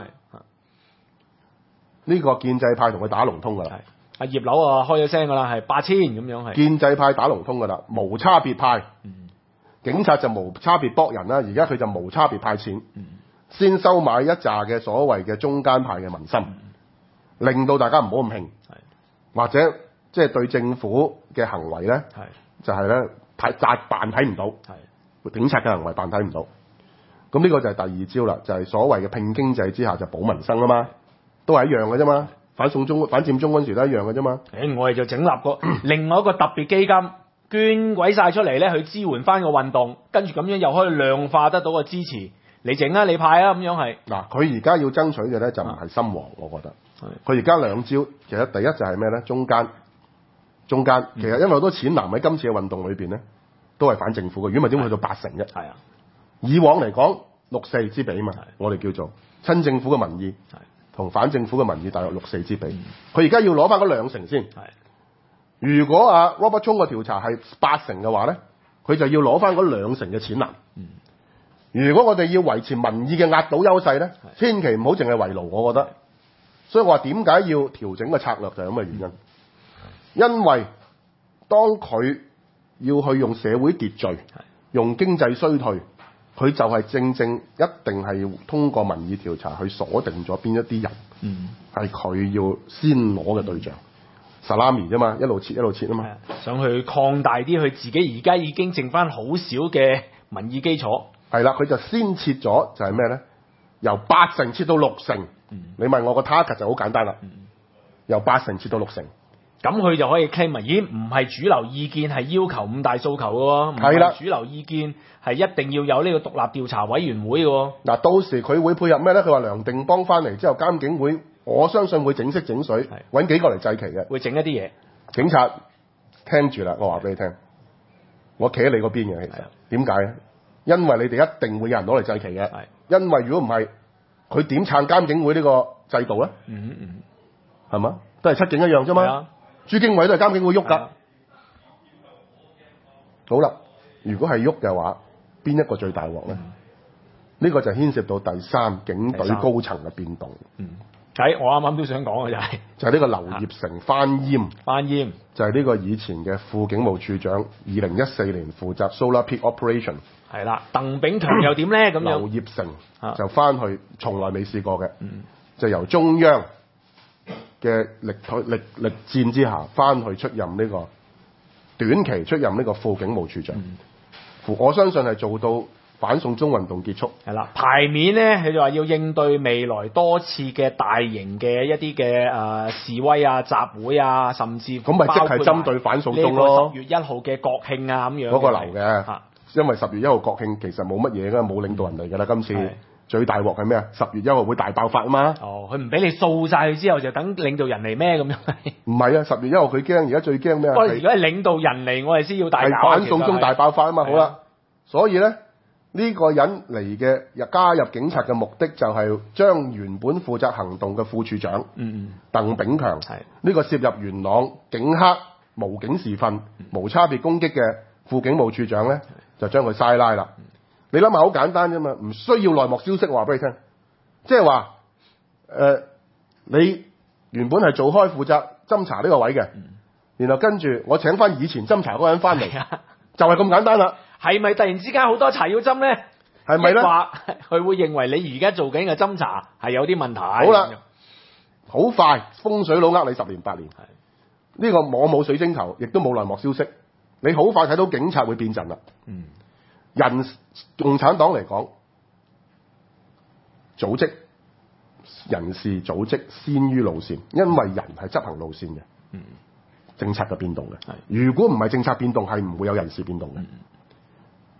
呢、這個建制派同佢打龍通噶啦。 阿葉劉啊開咗聲噶啦，係八千咁樣係。 建制派打龍通噶啦，無差別派、嗯。警察就無差別搏人啦，而家佢就無差別派錢，嗯、先收買一紮嘅所謂嘅中間派嘅民心。嗯令到大家唔好咁興，或者即係對政府嘅行為咧，就係咧睇詐扮睇唔到，警察嘅行為扮睇唔到。咁呢個就係第二招啦，就係、是、所謂嘅拼經濟之下就保民生啊嘛，都係一樣嘅啫嘛。反送中、反佔中嗰陣時都一樣嘅啫嘛。 誒，我哋就整立個另外一個特別基金，捐鬼晒出嚟咧，去支援翻個運動，跟住咁樣又可以量化得到個支持。你整啊，你派啊，咁樣係。嗱， 佢而家要爭取嘅咧就唔係深黃，我覺得。佢而家兩招，其實第一就係咩咧？中間，中間，其實因為好多淺藍喺今次嘅運動裏邊咧，都係反政府嘅。如果唔係點會去到八成啫？係啊。以往嚟講，六四之比嘛，我哋叫做親政府嘅民意，同反政府嘅民意大約六四之比。佢而家要攞翻嗰兩成先。係。如果阿 Robert Chung 嘅調查係八成嘅話咧，佢就要攞翻嗰兩成嘅淺藍。嗯。如果我哋要維持民意嘅壓倒優勢咧，千祈唔好淨係圍爐，我覺得。所以我話點解要調整個策略就係咁嘅原因，因為當佢要去用社會秩序、用經濟衰退，佢就係正正一定係要通過民意調查去鎖定咗邊一啲人，係佢要先攞嘅對象。Salami 啫嘛，一路切一路切啊嘛， 想去擴大啲佢自己而家已經剩翻好少嘅民意基礎。 係啦，佢就先切咗就係咩咧？由八成切到六成。嗯、你問我個 target 就好簡單啦、嗯，由八成切到六成， 咁佢就可以 claim 咦唔係主流意見係要求五大訴求嘅喎，唔係主流意見係一定要有呢個獨立調查委員會嘅喎。嗱，到時佢會配合咩咧？佢話梁定邦翻嚟之後，監警會我相信會整色整水，揾幾個嚟祭旗嘅， 會整一啲嘢。 警察聽住啦，我話俾你聽，我企喺你嗰邊嘅，其實點解咧？因為你哋一定會有人攞嚟祭旗嘅，因為如果唔係。佢點撐監警會呢個制度咧？嗯嗯，係嘛？都係七警一樣啫嘛。朱經緯都係監警會喐噶。好啦，如果係喐嘅話，邊一個最大鑊咧？呢、嗯、個就牽涉到第三警隊高層嘅變動。嗯， 係我啱啱都想講嘅就係、是， 就係、是、呢個劉業成翻閹。翻閹就係、是、呢個以前嘅副警務處長，二零一四年負責 Solar Peak Operation。 係啦，鄧炳強又點咧？咁樣劉業成就翻去，從來未試過嘅、嗯，就由中央嘅力力力戰之下，翻去出任呢個短期出任呢個副警務處長、嗯。我相信係做到反送中運動結束。係啦， 牌面咧，佢就話要應對未來多次嘅大型嘅一啲嘅誒示威啊、集會啊，甚至咁咪即係針對反送中咯。 十月一號嘅國慶啊咁樣。 嗰、那個流嘅。因為十月一號國慶其實冇乜嘢㗎，冇領導人嚟㗎啦。今次最大鑊係咩啊？十月一號會大爆發啊嘛。 哦，佢唔俾你掃晒佢之後，就等領導人嚟咩咁樣？ 唔係啊，十月一號佢驚，而家最驚咩啊？ 不過如果係領導人嚟，我哋先要大搞。係反送中大爆發啊嘛。好啦，所以咧呢、呢個人嚟嘅入加入警察嘅目的就係將原本負責行動嘅副處長，嗯嗯，鄧炳強，係呢、呢個涉入元朗警黑無警時分、嗯、無差別攻擊嘅副警務處長咧。就將佢嘥拉啦！你諗下好簡單啫嘛，唔需要內幕消息話俾你聽，即係話誒，你原本係做開負責偵查呢個位嘅、嗯，然後跟住我請翻以前偵查嗰個人翻嚟，就係咁簡單啦。 係咪突然之間好多查要針咧？ 係咪咧？ 話佢會認為你而家做緊嘅偵查係有啲問題。 好啦，好快風水佬呃你十年八年，呢、這個我冇水晶球，亦都冇內幕消息。你好快睇到警察會變陣啦。嗯，人共產黨嚟講，組織人事組織先於路線，因為人係執行路線嘅。嗯，政策嘅變動嘅。係，如果唔係政策變動，係唔會有人事變動嘅。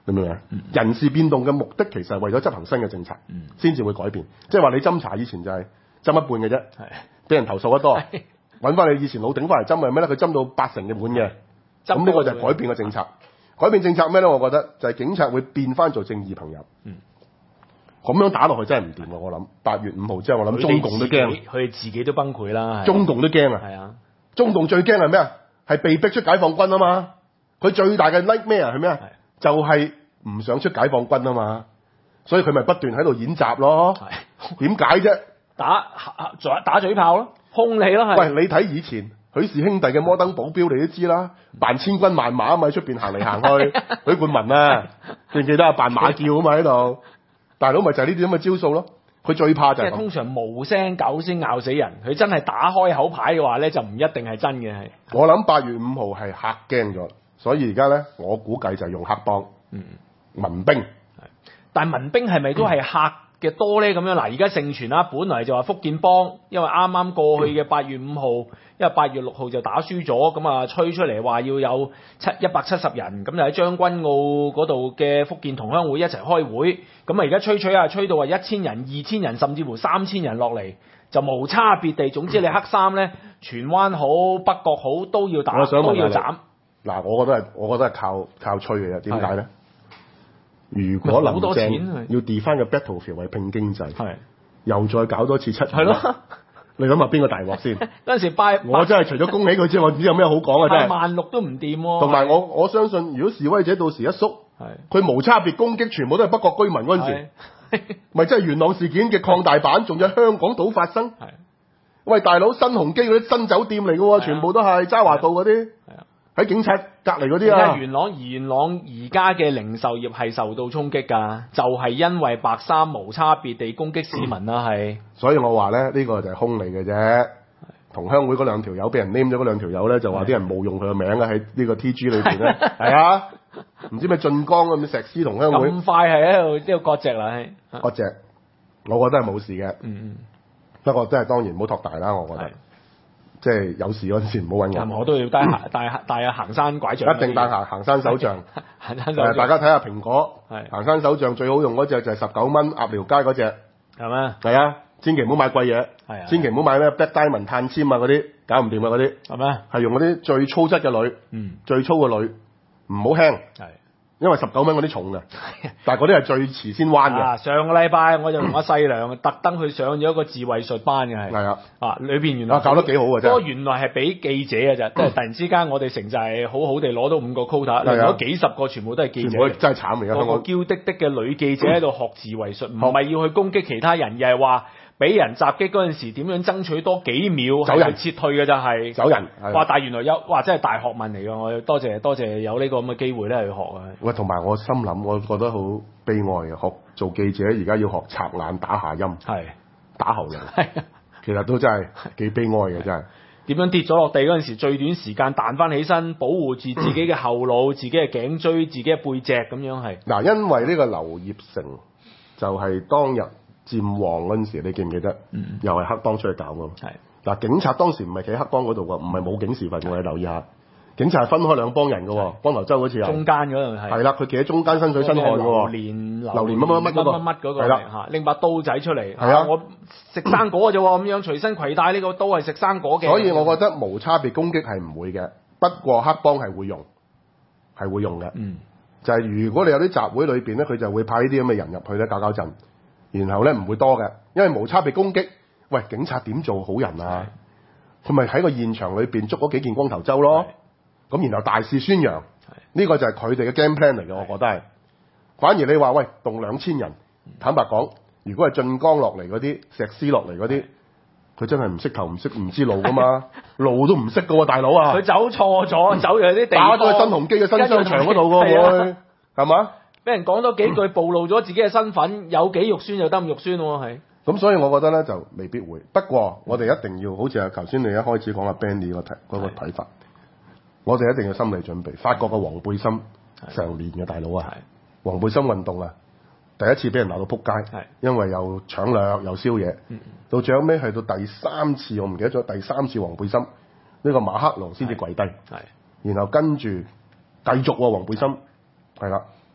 你明唔明啊？嗯、人事變動嘅目的其實係為咗執行新嘅政策，先至、嗯、會改變。即係話你斟茶以前就係斟一半嘅啫，俾人投訴得多，揾翻你以前老頂翻嚟斟係咩咧？佢斟到八成嘅滿嘅，咁呢個就係改變嘅政策。改變政策咩咧？我覺得就係警察會變翻做正義朋友。嗯，咁樣打落去真係唔掂喎！我諗八月五號之後，我諗中共都驚， 佢哋自己都崩潰啦。 中共都驚啊！係啊，中共最驚係咩啊？係被逼出解放軍啊嘛！佢最大嘅 like 咩啊？係咩啊？就係唔想出解放軍啊嘛！所以佢咪不斷喺度演習咯。點解啫？打打嘴炮咯，兇你咯係。喂，你睇以前許氏兄弟嘅摩登保鏢，你都知啦，扮千軍萬馬啊嘛，喺出邊行嚟行去。許冠文啊，記唔記得啊？扮馬叫啊嘛喺度，大佬咪就係呢啲咁嘅招數咯。佢最怕就係、是、 通常無聲狗先咬死人，佢真係打開口牌嘅話咧，就唔一定係真嘅係。 我諗八月五號係嚇驚咗，所以而家咧，我估計就係用黑幫、嗯、民兵。 但係民兵係咪都係嚇嘅多咧？咁樣嗱，而家盛傳啦，本來就話福建幫，因為啱啱過去嘅八月五號，因為八月六號就打輸咗，咁啊吹出嚟話要有七一百七十人，咁就喺將軍澳嗰度嘅福建同鄉會一齊開會，咁啊而家吹吹啊吹到話一千人、二千人，甚至乎三千人落嚟，就無差別地，總之你黑衫咧，荃灣好、北角好都要打，都要斬。 嗱，我覺得係，我覺得係靠靠吹嘅啫。點解咧？如果林鄭要 define 個 battlefield 為拼經濟，係又再搞多次七，係咯？你諗下邊個大鑊先？嗰陣時拜，我真係除咗恭喜佢之外，我唔知有咩好講啊！真係萬六都唔掂喎。 同埋我我相信，如果示威者到時一縮，係佢無差別攻擊，全部都係北角居民嗰陣時，咪真係元朗事件嘅擴大版，仲有香港島發生。係喂，大佬，新鴻基嗰啲新酒店嚟嘅喎，全部都係渣華道嗰啲。係啊。喺警察隔離嗰啲啊！ 元朗元朗而家嘅零售業係受到衝擊㗎，就係、是、因為白衫無差別地攻擊市民啦，係、嗯。 所以我話咧，呢、這個就係空嚟嘅啫。同鄉會嗰兩條友俾人 name 咗嗰兩條友咧，就話啲人冒用佢嘅名啊，喺呢個 T G 裏邊咧，係啊，唔知咩晉江咁石獅同鄉會咁快係喺度呢個割席啦，係。 割席，我覺得係冇事嘅。嗯嗯。不過真係當然唔好托大啦，我覺得。即係有事嗰陣時唔好揾我。 我都要帶行帶帶下行山拐杖。 一定帶行行山手杖。 行山手杖。 大家睇下蘋果。係。行山手杖最好用嗰隻就係十九蚊鴨寮街嗰隻。 係咩？ 係啊，千祈唔好買貴嘢。係啊。千祈唔好買咩 Black Diamond 碳纖啊嗰啲，搞唔掂啊嗰啲。係咩？係用嗰啲最粗質嘅鋁。嗯。最粗嘅鋁，唔好輕。係。因為十九蚊嗰啲重嘅，但係嗰啲係最遲先彎嘅。啊， 上個禮拜我就同阿細良特登去上咗一個智慧術班嘅係。係啊，啊裏邊原來啊教得幾好嘅真係。不過原來係俾記者嘅啫，即係突然之間我哋成就係好好地攞到五個 quota，另外幾十個全部都係記者。 全部真係慘嚟㗎。 個個嬌滴滴嘅女記者喺度學智慧術，唔係要去攻擊其他人，而係話俾人襲擊嗰陣時點樣爭取多幾秒走人撤退嘅就係走人。 哇！但係原來有哇，真係大學問嚟㗎，我多謝多謝有呢個咁嘅機會咧去學啊。 喂，同埋我心諗，我覺得好悲哀啊！學做記者而家要學插眼打下音，係打喉嚨，係其實都真係幾悲哀嘅，真係。 點樣跌咗落地嗰陣時，最短時間彈翻起身，保護住自己嘅後腦、自己嘅頸椎、自己嘅背脊咁樣係。 嗱，因為呢個劉業成就係當日佔旺嗰陣時，你記唔記得？嗯、又係黑幫出去搞㗎。係嗱，警察當時唔係企喺黑幫嗰度㗎，唔係冇警示份㗎，你留意下。警察係分開兩幫人㗎喎，光頭州嗰次啊， 中間嗰度係係啦， 佢企喺中間身水身汗㗎喎， 榴蓮榴蓮乜乜乜乜乜乜嗰個係啦嚇，拎把刀仔出嚟， 係啊， 我食生果嘅啫喎，咁樣隨身攜帶呢個刀係食生果嘅。 所以我覺得無差別攻擊係唔會嘅，不過黑幫係會用，係會用嘅。嗯，就係如果你有啲集會裏邊咧，佢就會派呢啲咁嘅人入去咧搞搞震，然後咧唔會多嘅，因為無差別攻擊，喂，警察點做好人啊？佢咪喺個現場裏邊捉嗰幾件光頭州咯。咁然後大肆宣揚，呢個就係佢哋嘅 game plan 嚟嘅，我覺得係。反而你話喂，動兩千人，坦白講，如果係晉江落嚟嗰啲、石獅落嚟嗰啲，佢真係唔識頭唔識唔知路噶嘛，路都唔識噶喎，大佬啊！ 佢走錯咗，走咗啲地打咗去新鴻基嘅新商場嗰度喎，會係嘛？ 俾人講多幾句，暴露咗自己嘅身份，有幾肉酸就得咁肉酸喎，係。 咁所以我覺得咧就未必會，不過我哋一定要好似啊頭先你一開始講阿 Benny 個睇嗰個睇法。我哋一定要心理準備。法國嘅黃背心成年嘅大佬啊，黃背心運動啊，第一次俾人鬧到撲街，因為又搶掠又燒嘢，嗯、到最後尾去到第三次，我唔記得咗第三次黃背心，呢、呢個馬克龍先至跪低，然後跟住繼續喎黃背心，係啦，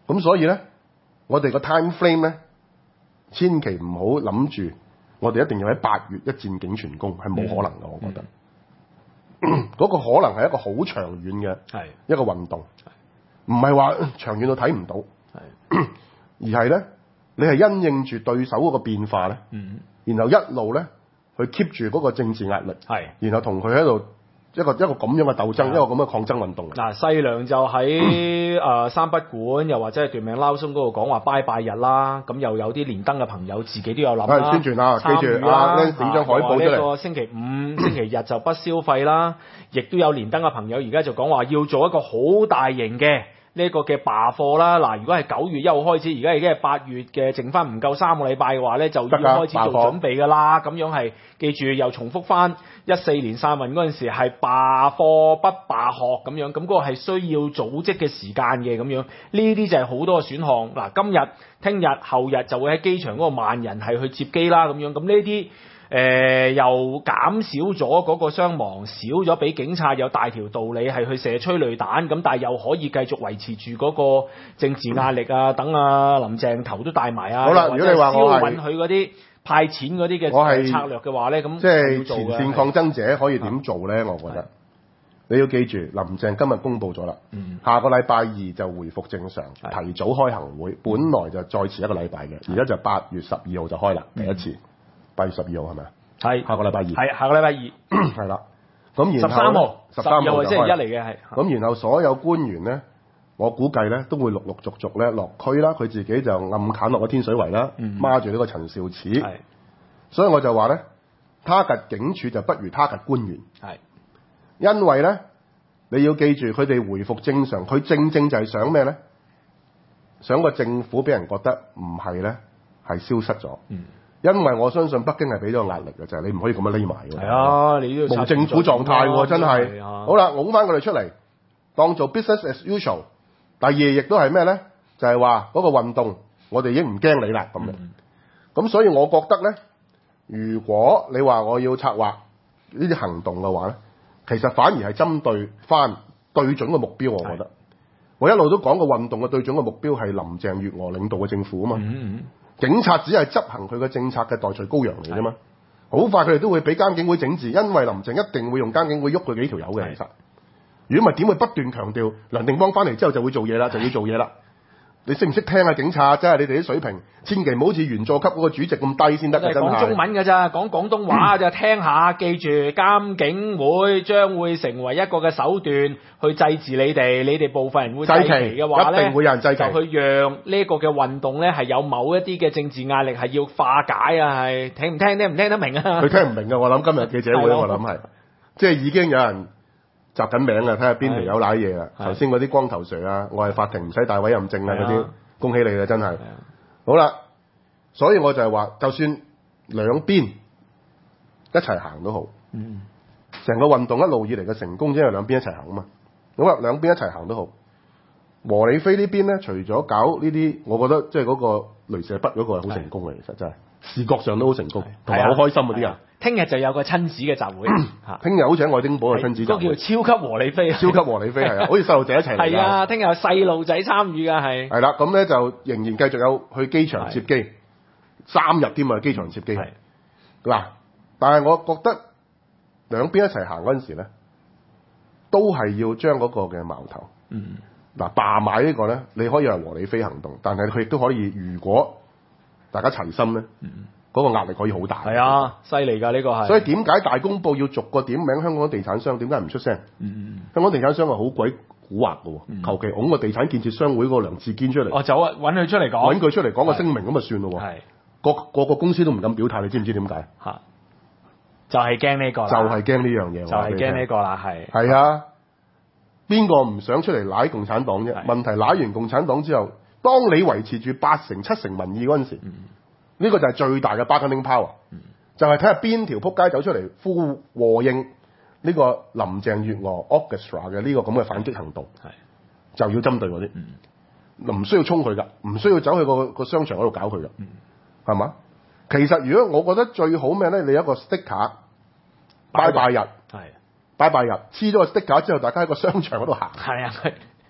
咁所以咧，我哋個 time frame 咧，千祈唔好諗住我哋一定要喺八月一戰竟全功，係冇可能嘅，我覺得。嗰、嗯嗰個可能係一個好長遠嘅一個運動，唔係話長遠到睇唔到，而係咧你係因應住對手嗰個變化咧、嗯，然後一路咧去 keep 住嗰個政治壓力，然後同佢喺度一個一個咁樣嘅鬥爭，一個咁嘅抗爭運動。嗱，細良就喺誒、呃、三不管，又或者係奪命撈鬆嗰度講話拜拜日啦，咁又有啲連登嘅朋友自己都有諗啦，宣傳啦，記住啊，整張海報出嚟。呢個星期五、星期日就不消費啦，亦都有連登嘅朋友而家就講話要做一個好大型嘅呢個嘅罷課啦。嗱，如果係九月一號開始，而家已經係八月嘅，剩翻唔夠三個禮拜嘅話咧，就要開始做準備㗎啦。咁樣係記住又重複翻一四年三運嗰陣時係罷課不罷學咁樣，咁嗰個係需要組織嘅時間嘅咁樣。呢啲就係好多嘅選項。嗱，今日、聽日、後日就會喺機場嗰個萬人係去接機啦咁樣。咁呢啲誒又減少咗嗰個傷亡，少咗俾警察有大條道理係去射催淚彈，咁但係又可以繼續維持住嗰個政治壓力啊，等啊林鄭頭都帶埋啊。好啦，如果你話我係允許嗰啲派錢嗰啲嘅策略嘅話咧，咁即係前線抗爭者可以點做咧？我覺得你要記住，林鄭今日公布咗啦、嗯，下個禮拜二就回復正常，提早開行會，本來就再遲一個禮拜嘅，而家就八月十二號就開啦，第一次。八月十二號係咪啊？係下個禮拜二。係下個禮拜二。係啦。咁然後十三號，十三號係星期一嚟嘅係。咁然後所有官員咧，我估計咧都會陸陸續續咧落區啦。佢自己就暗揀落個天水圍啦，孖住呢個陳肇始。係。所以我就話咧，target警署就不如target官員。係。因為咧，你要記住，佢哋回復正常，佢正正就係想咩咧？想個政府俾人覺得唔係咧，係消失咗。嗯。因為我相信北京係俾咗個壓力嘅，就係、是、你唔可以咁樣匿埋嘅。係啊，你都要無政府狀態喎，真係。好啦，拱翻佢哋出嚟，當做 business as usual。第二亦都係咩咧？就係話嗰個運動，我哋已經唔驚你啦咁樣。咁、嗯、所以我覺得咧，如果你話我要策劃呢啲行動嘅話咧，其實反而係針對翻對準嘅目標。我覺得我一路都講個運動嘅對準嘅目標係林鄭月娥領導嘅政府啊嘛。嗯嗯警察只係執行佢嘅政策嘅代罪羔羊嚟啫嘛，好快佢哋都會俾監警會整治，因為林鄭一定會用監警會喐佢幾條友嘅。其實，如果唔係點會不斷強調梁定邦翻嚟之後就會做嘢啦，就要做嘢啦。你識唔識聽啊？警察真係你哋啲水平，千祈唔好好似員佐級嗰個主席咁低先得嘅，真係。講中文㗎咋，講廣東話就聽下，記住監警會將會成為一個嘅手段去制止你哋，你哋部分人會制其嘅話咧，一定會有人制其，就去讓呢一個嘅運動咧係有某一啲嘅政治壓力係要化解啊，係聽唔聽聽唔聽得明啊？佢聽唔明㗎，我諗今日記者會我諗係，即係已經有人集緊名啊，睇下邊條友瀨嘢啦。頭先嗰啲光頭 Sir 啊，我係法庭唔使大委任證啊嗰啲，恭喜你啦，真係。好啦，所以我就係話，就算兩邊一齊行都好，嗯，成個運動一路以嚟嘅成功，只係兩邊一齊行啊嘛。咁啊，兩邊一齊行都好。和理非呢邊咧，除咗搞呢啲，我覺得即係嗰個雷射筆嗰個係好成功嘅，其實真係視覺上都好成功，同埋好開心嗰啲人。聽日就有個親子嘅集會，聽日好似喺愛丁堡嘅親子集會，嗰個叫超級和理非，超級和理非係啊，好似細路仔一齊嚟。係啊，聽日有細路仔參與㗎係。係啦，咁咧就仍然繼續有去機場接機，三日添啊，機場接機。嗱，但係我覺得兩邊一齊行嗰陣時咧，都係要將嗰個嘅矛頭。嗯。嗱，罷買呢個咧，你可以係和理非行動，但係佢亦都可以，如果大家齊心咧。嗯。嗰、那個壓力可以好大，係啊，犀利㗎呢個係。所以點解大公報要逐個點名香港地產商？點解唔出聲？嗯嗯香港地產商係好鬼蠱惑㗎喎，求其拱個地產建設商會個梁志堅出嚟。哦，走啊，揾佢出嚟講，揾佢出嚟講個聲明咁就算咯喎。係，個個個公司都唔敢表態，你知唔知點解？嚇，就係驚呢個，就係驚呢樣嘢，就係驚呢個啦，係。係啊，邊個唔想出嚟舐共產黨啫？問題舐完共產黨之後，當你維持住八成七成民意嗰陣時。嗯呢、這個就係最大嘅 bargaining power，、嗯、就係睇下邊條撲街走出嚟呼和應呢個林鄭月娥 orchestra 嘅呢個咁嘅反擊行動，就要針對嗰啲，唔、嗯、需要衝佢㗎，唔需要走去個個商場嗰度搞佢㗎，係、嗯、嘛？其實如果我覺得最好咩咧，你有一個 sticker 拜拜日，拜拜日黐咗個 sticker 之後，大家喺個商場嗰度行，係啊，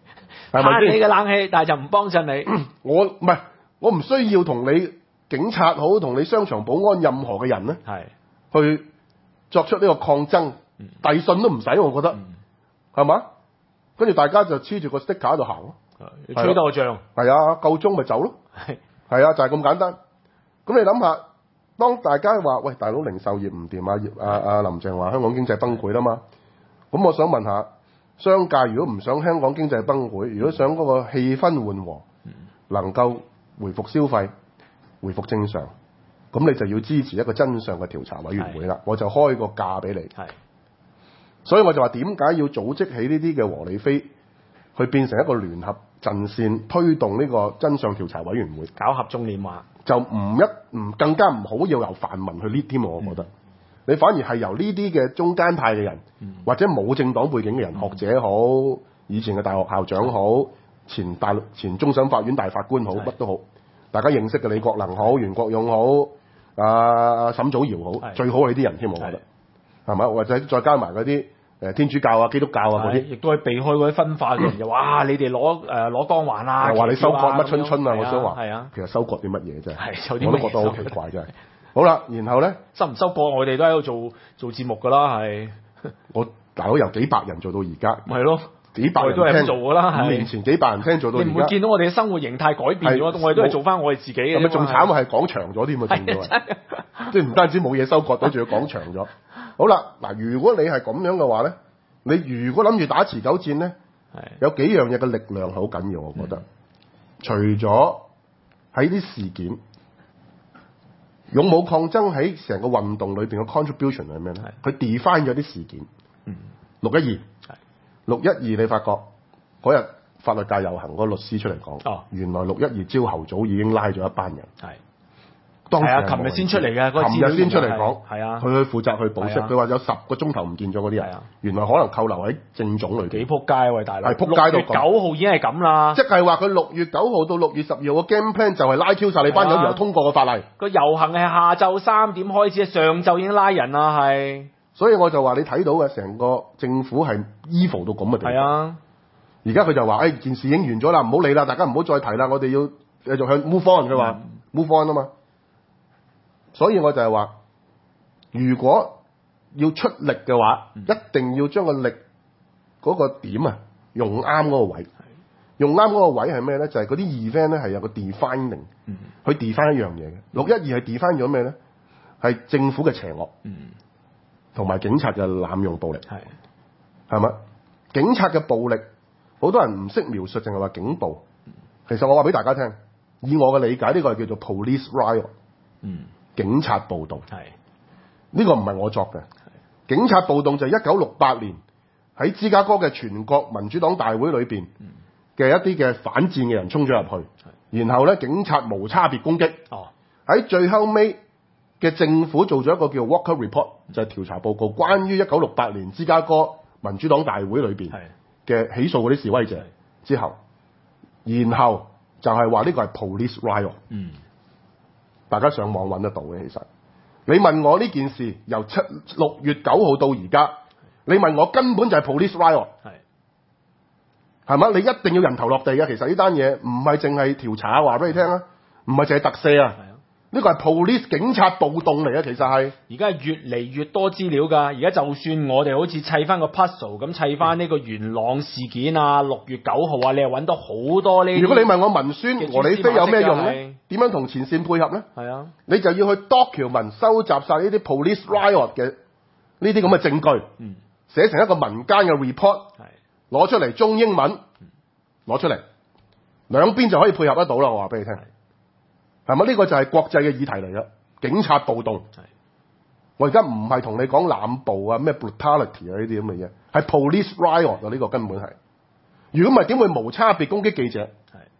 係咪你嘅冷氣，但係就唔幫襯你。 我唔係，我唔需要同你警察好，同你商場保安任何嘅人咧， 係去作出呢個抗爭，遞信都唔使，我覺得係嘛？跟住大家就黐住個 sticker 喺度行咯， 吹多仗， 係啊，夠鐘咪走咯，係係啊，就係咁簡單。咁你諗下，當大家話喂，大佬零售業唔掂啊，葉啊啊林鄭話香港經濟崩潰啦嘛，咁我想問下商界，如果唔想香港經濟崩潰，如果想嗰個氣氛緩和，能夠回復消費、回復正常，咁你就要支持一個真相嘅調查委員會啦。我就開個價俾你。係，所以我就話點解要組織起呢啲嘅和理非，去變成一個聯合陣線，推動呢個真相調查委員會， 搞合縱連橫， 就唔一唔更加唔好要由泛民去 lead 添，我覺得。嗯，你反而係由呢啲嘅中間派嘅人，嗯，或者冇政黨背景嘅人，嗯，學者好，以前嘅大學校長好，前大陸前終審法院大法官好，乜都好，大家認識嘅李國能好，袁國勇好，啊沈祖堯好，最好係呢啲人添，我覺得，係咪？或者再加埋嗰啲誒天主教啊、基督教啊嗰啲， 亦都係避開嗰啲分化嘅人，就哇你哋攞誒攞光環啊， 話你收割乜春春啊， 我想話， 係啊， 其實收割啲乜嘢啫， 係我都覺得好奇怪真係。好啦，然後咧收唔收播，我哋都喺度做做節目噶啦，係我大佬由幾百人做到而家， 係咯， 幾百人聽都係咁做噶啦， 五年前幾百人聽做到而家， 你唔會見到我哋嘅生活形態改變咗，我哋都係做翻我哋自己嘅。 係咪仲慘啊？係講長咗添啊，仲要係，即係唔單止冇嘢收割到，仲要講長咗。好啦，嗱，如果你係咁樣嘅話咧，你如果諗住打持久戰咧，有幾樣嘢嘅力量好緊要，我覺得，嗯，除咗喺啲事件。勇武抗爭喺成個運動裏邊嘅 contribution 係咩咧？佢 define 咗啲事件。六一二，六一二你發覺嗰日法律界遊行嗰個律師出嚟講，哦，原來六一二朝頭早已經拉咗一班人。係，當時係琴日先出嚟嘅，琴日先出嚟講，係啊，佢去負責去保釋，佢話有十個鐘頭唔見咗嗰啲人，原來可能扣留喺政總裏邊。幾撲街喂，大佬！係撲街到咁。六月九號已經係咁啦，即係話佢六月九號到六月十二號嘅 game plan 就係拉 Q 晒你班友，然後通過個法例。個遊行係下晝三點開始，上晝已經拉人啦，係。所以我就話你睇到嘅成個政府係 evil 到咁嘅地步。係啊，而家佢就話：誒、哎、件事已經完咗啦，唔好理啦，大家唔好再提啦，我哋要繼續向 move on。佢話 move on 啊嘛。所以我就係話，如果要出力嘅話，嗯、一定要將個力嗰個點啊用啱嗰個位。用啱嗰個位係咩咧？就係嗰啲 event 咧係有個 defining，嗯、去 define 一樣嘢嘅。六一二係 define 咗咩咧？係政府嘅邪惡。嗯同埋警察嘅濫用暴力，係係咪？警察嘅暴力，好多人唔識描述，淨係話警暴。其實我話俾大家聽，以我嘅理解，呢、這個係叫做 police riot，嗯，警察暴動。係呢、這個唔係我作嘅。警察暴動就係一九六八年喺芝加哥嘅全國民主黨大會裏邊嘅一啲嘅反戰嘅人衝咗入去，然後咧警察無差別攻擊。哦，喺最後尾嘅政府做咗一個叫 Walker Report，就係調查報告，關於一九六八年芝加哥民主黨大會裏邊嘅起訴嗰啲示威者之後，然後就係話呢個係 police riot。嗯，大家上網揾得到嘅。其實你問我呢件事由七六月九號到而家，你問我根本就係 police riot。係係嘛？你一定要人頭落地嘅。其實呢單嘢唔係淨係調查，話俾你聽啊，唔係淨係特赦啊。呢個係 police 警察暴動嚟嘅，其實係而家係越嚟越多資料㗎。而家就算我哋好似砌翻個 puzzle 咁砌翻呢個元朗事件啊、六月九號啊，你又揾到好多呢。如果你問我文宣和理非有咩用咧？點樣同前線配合咧？係啊，你就要去 document 收集晒呢啲 police riot 嘅呢啲咁嘅證據，嗯，寫成一個民間嘅 report，係攞出嚟中英文攞出嚟，兩邊就可以配合得到啦。我話俾你聽。係咪呢個就係國際嘅議題嚟嘅？警察暴動，我而家唔係同你講濫暴啊、咩 brutality 啊呢啲咁嘅嘢，係 police riot 啊，呢個根本係。如果唔係點會無差別攻擊記者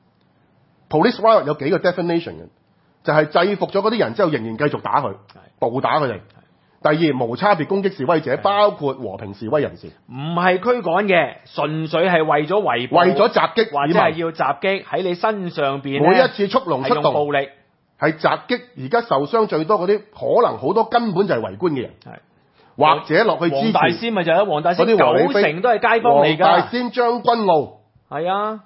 ？police riot 有幾個 definition 嘅，就係制服咗嗰啲人之後仍然繼續打佢，暴打佢哋。第二，無差別攻擊示威者，包括和平示威人士，唔係驅趕嘅，純粹係為咗圍捕，為咗襲擊，或者係要襲擊喺你身上邊。每一次速龍出動，暴力係襲擊。而家受傷最多嗰啲，可能好多根本就係圍觀嘅人，係或者落去支持。黃大仙咪就係黃大仙，九成都係街坊嚟㗎。黃大仙將軍澳係啊，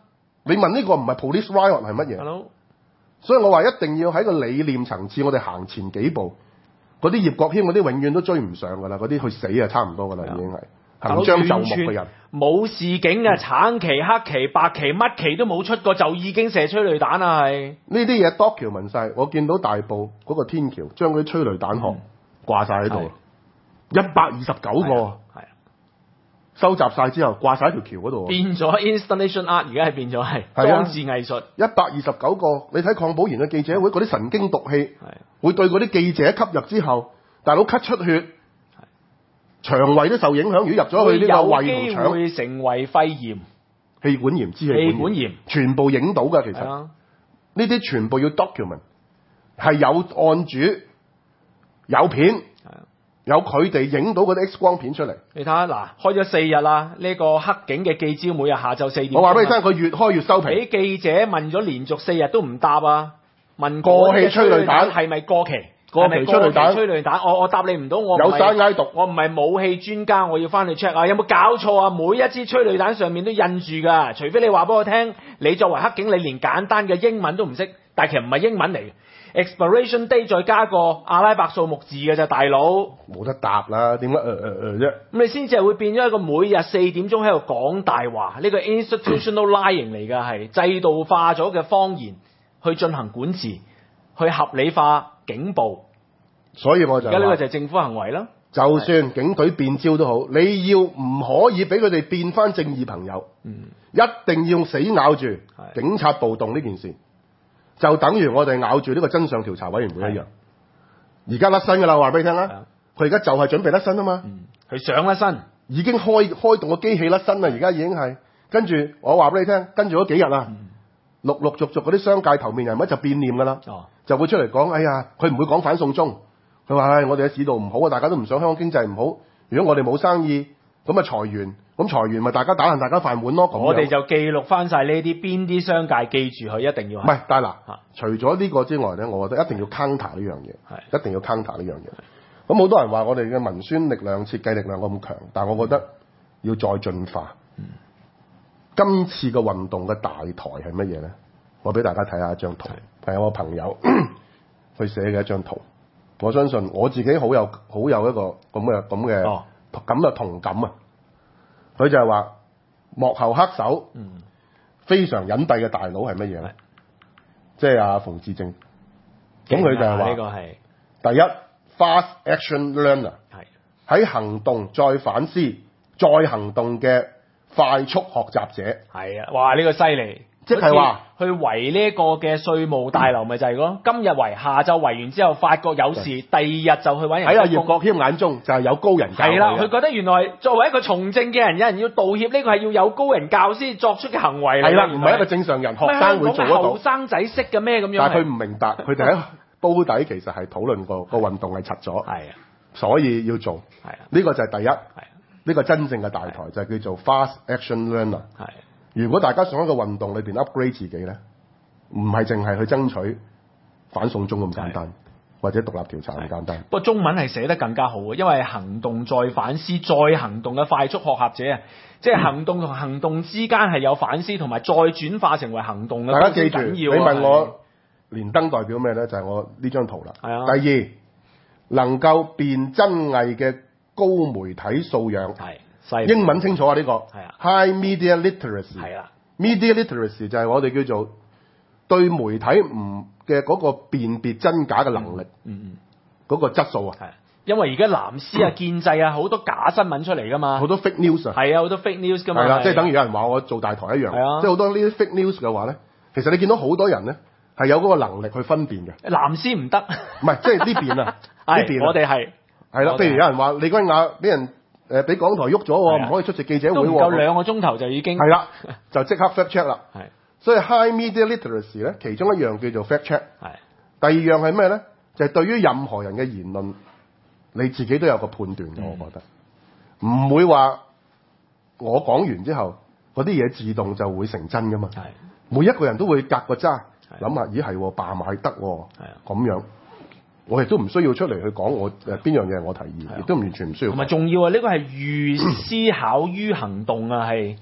你問呢個唔係 police riot 係乜嘢？ Hello? 所以我話一定要喺個理念層次，我哋行前幾步。嗰啲葉國謙嗰啲永遠都追唔上㗎啦，嗰啲去死啊差唔多㗎啦，已經係行將就木嘅人。 冇示警嘅橙旗、黑旗、白旗，乜旗都冇出過，就已經射催淚彈啦，係。 呢啲嘢 document 晒，我見到大埔嗰個天橋將嗰啲催淚彈殼掛晒喺度，一百二十九個，係啊，收集晒之後掛晒喺條橋嗰度。變咗 installation art， 而家係變咗係裝置藝術。一百二十九個，你睇鄺寶賢嘅記者會嗰啲神經毒氣，會對嗰啲記者吸入之後，大佬咳出血。腸胃都受影響，如果入咗去呢個胃同腸，會成為肺炎、氣管炎、支氣管炎，全部影到㗎。其實呢啲全部要 document， 係有案主、有片、有佢哋影到嗰啲 X 光片出嚟。你睇下嗱，開咗四日啦，呢、這個黑警嘅記招每日下晝四點。我話俾你聽，佢越開越收皮。俾記者問咗連續四日都唔答啊，問過氣催淚彈係咪過期？過期催淚彈，催淚彈，我我答你唔到，我有山埃毒，我唔係武器專家，我要翻去 check 啊！有冇搞錯啊？每一支催淚彈上面都印住㗎，除非你話俾我聽，你作為黑警，你連簡單嘅英文都唔識，但係其實唔係英文嚟嘅 ，expiration date 再加個阿拉伯數目字嘅咋，大佬冇得答啦，點解誒誒誒啫？咁你先至係會變咗一個每日四點鐘喺度講大話，呢個 institutional lying 嚟㗎，係制度化咗嘅謊言去進行管治，去合理化警暴。所以我就而家呢個就係政府行為啦。就算警隊變招都好，你要唔可以俾佢哋變翻正義朋友？嗯，一定要死咬住警察暴動呢件事，就等於我哋咬住呢個真相調查委員會一樣。而家甩身㗎啦，我話俾你聽啦，佢而家就係準備甩身啊嘛。嗯，佢想甩身，已經開開動個機器甩身啦。而家已經係跟住我話俾你聽，跟住嗰幾日啊，嗯、陸陸續續嗰啲商界頭面人物就變臉㗎啦，哦、就會出嚟講：哎呀，佢唔會講反送中。佢話：唉，我哋嘅市道唔好啊，大家都唔想香港經濟唔好。如果我哋冇生意，咁啊裁員，咁裁員咪大家打爛大家飯碗咯。我哋就記錄翻晒呢啲邊啲商界記住佢一定要。唔係，但係嗱，除咗呢個之外咧，我覺得一定要 counter 呢樣嘢，係一定要 counter 呢樣嘢。咁好多人話我哋嘅文宣力量、設計力量咁強，但係我覺得要再進化。嗯、今次嘅運動嘅大台係乜嘢咧？我俾大家睇下一張圖，係我朋友去寫嘅一張圖。我相信我自己好有好有一個咁嘅咁嘅咁嘅同感啊！佢就係話幕後黑手，嗯、非常隱蔽嘅大佬係乜嘢咧？即係阿馮智政。咁佢就係話呢個係第一 fast action learner， 喺行動再反思再行動嘅快速學習者。係啊！哇！呢、呢個犀利。即係話去圍呢個嘅稅務大樓咪就係咯，今日圍，下晝圍完之後發覺有事，第二日就去揾人。喺阿葉國謙眼中就係有高人教。係啦，佢覺得原來作為一個從政嘅人，有人要道歉，呢個係要有高人教先作出嘅行為嚟。係啦，唔係一個正常人學生會做得到。後生仔識嘅咩咁樣？但係佢唔明白，佢哋喺煲底其實係討論過個運動係柒咗。係啊，所以要做。係啊，呢個就係第一。係啊，呢個真正嘅大台就係叫做 fast action learner。係。如果大家想喺個運動裏邊 upgrade 自己咧，唔係淨係去爭取反送中咁簡單，或者獨立調查咁簡單。不過中文係寫得更加好嘅，因為行動再反思再行動嘅快速學習者啊，即係行動同行動之間係有反思同埋再轉化成為行動嘅。大家記住，你問我連登代表咩咧？就係、是、我呢張圖啦。係啊。第二，能夠辨真偽嘅高媒體素養。係。英文清楚啊！呢、這個、啊、High Media Literacy 係啦、啊、，Media Literacy 就係我哋叫做對媒體唔嘅嗰個辨別真假嘅能力，嗯嗯，嗰、嗯、個質素啊。係，因為而家藍絲啊、建制啊，好多假新聞出嚟噶嘛，好多 fake news 啊，係啊，好多 fake news 噶嘛，係啦、啊，即係等於有人話我做大台一樣，係啊，即係好多呢啲 fake news 嘅話咧，其實你見到好多人咧係有嗰個能力去分辨嘅，藍絲唔得，唔係即係呢邊啊，呢邊我哋係係啦，譬如有人話李君雅俾人。誒俾、呃、港台喐咗，唔、啊、可以出席記者會喎。都唔夠兩個鐘頭就已經係啦，就即刻 fact check 啦。係，所以 high media literacy 咧，其中一樣叫做 fact check。係，第二樣係咩咧？就係、是、對於任何人嘅言論，你自己都有個判斷嘅。嗯、我覺得唔會話我講完之後，嗰啲嘢自動就會成真噶嘛。係，每一個人都會隔個渣，諗下咦係罷買得喎，係啊，咁樣。我亦都唔需要出嚟去講我誒邊樣嘢係我提議，亦都完全唔需要。同埋重要啊！呢個係預思考於行動啊，係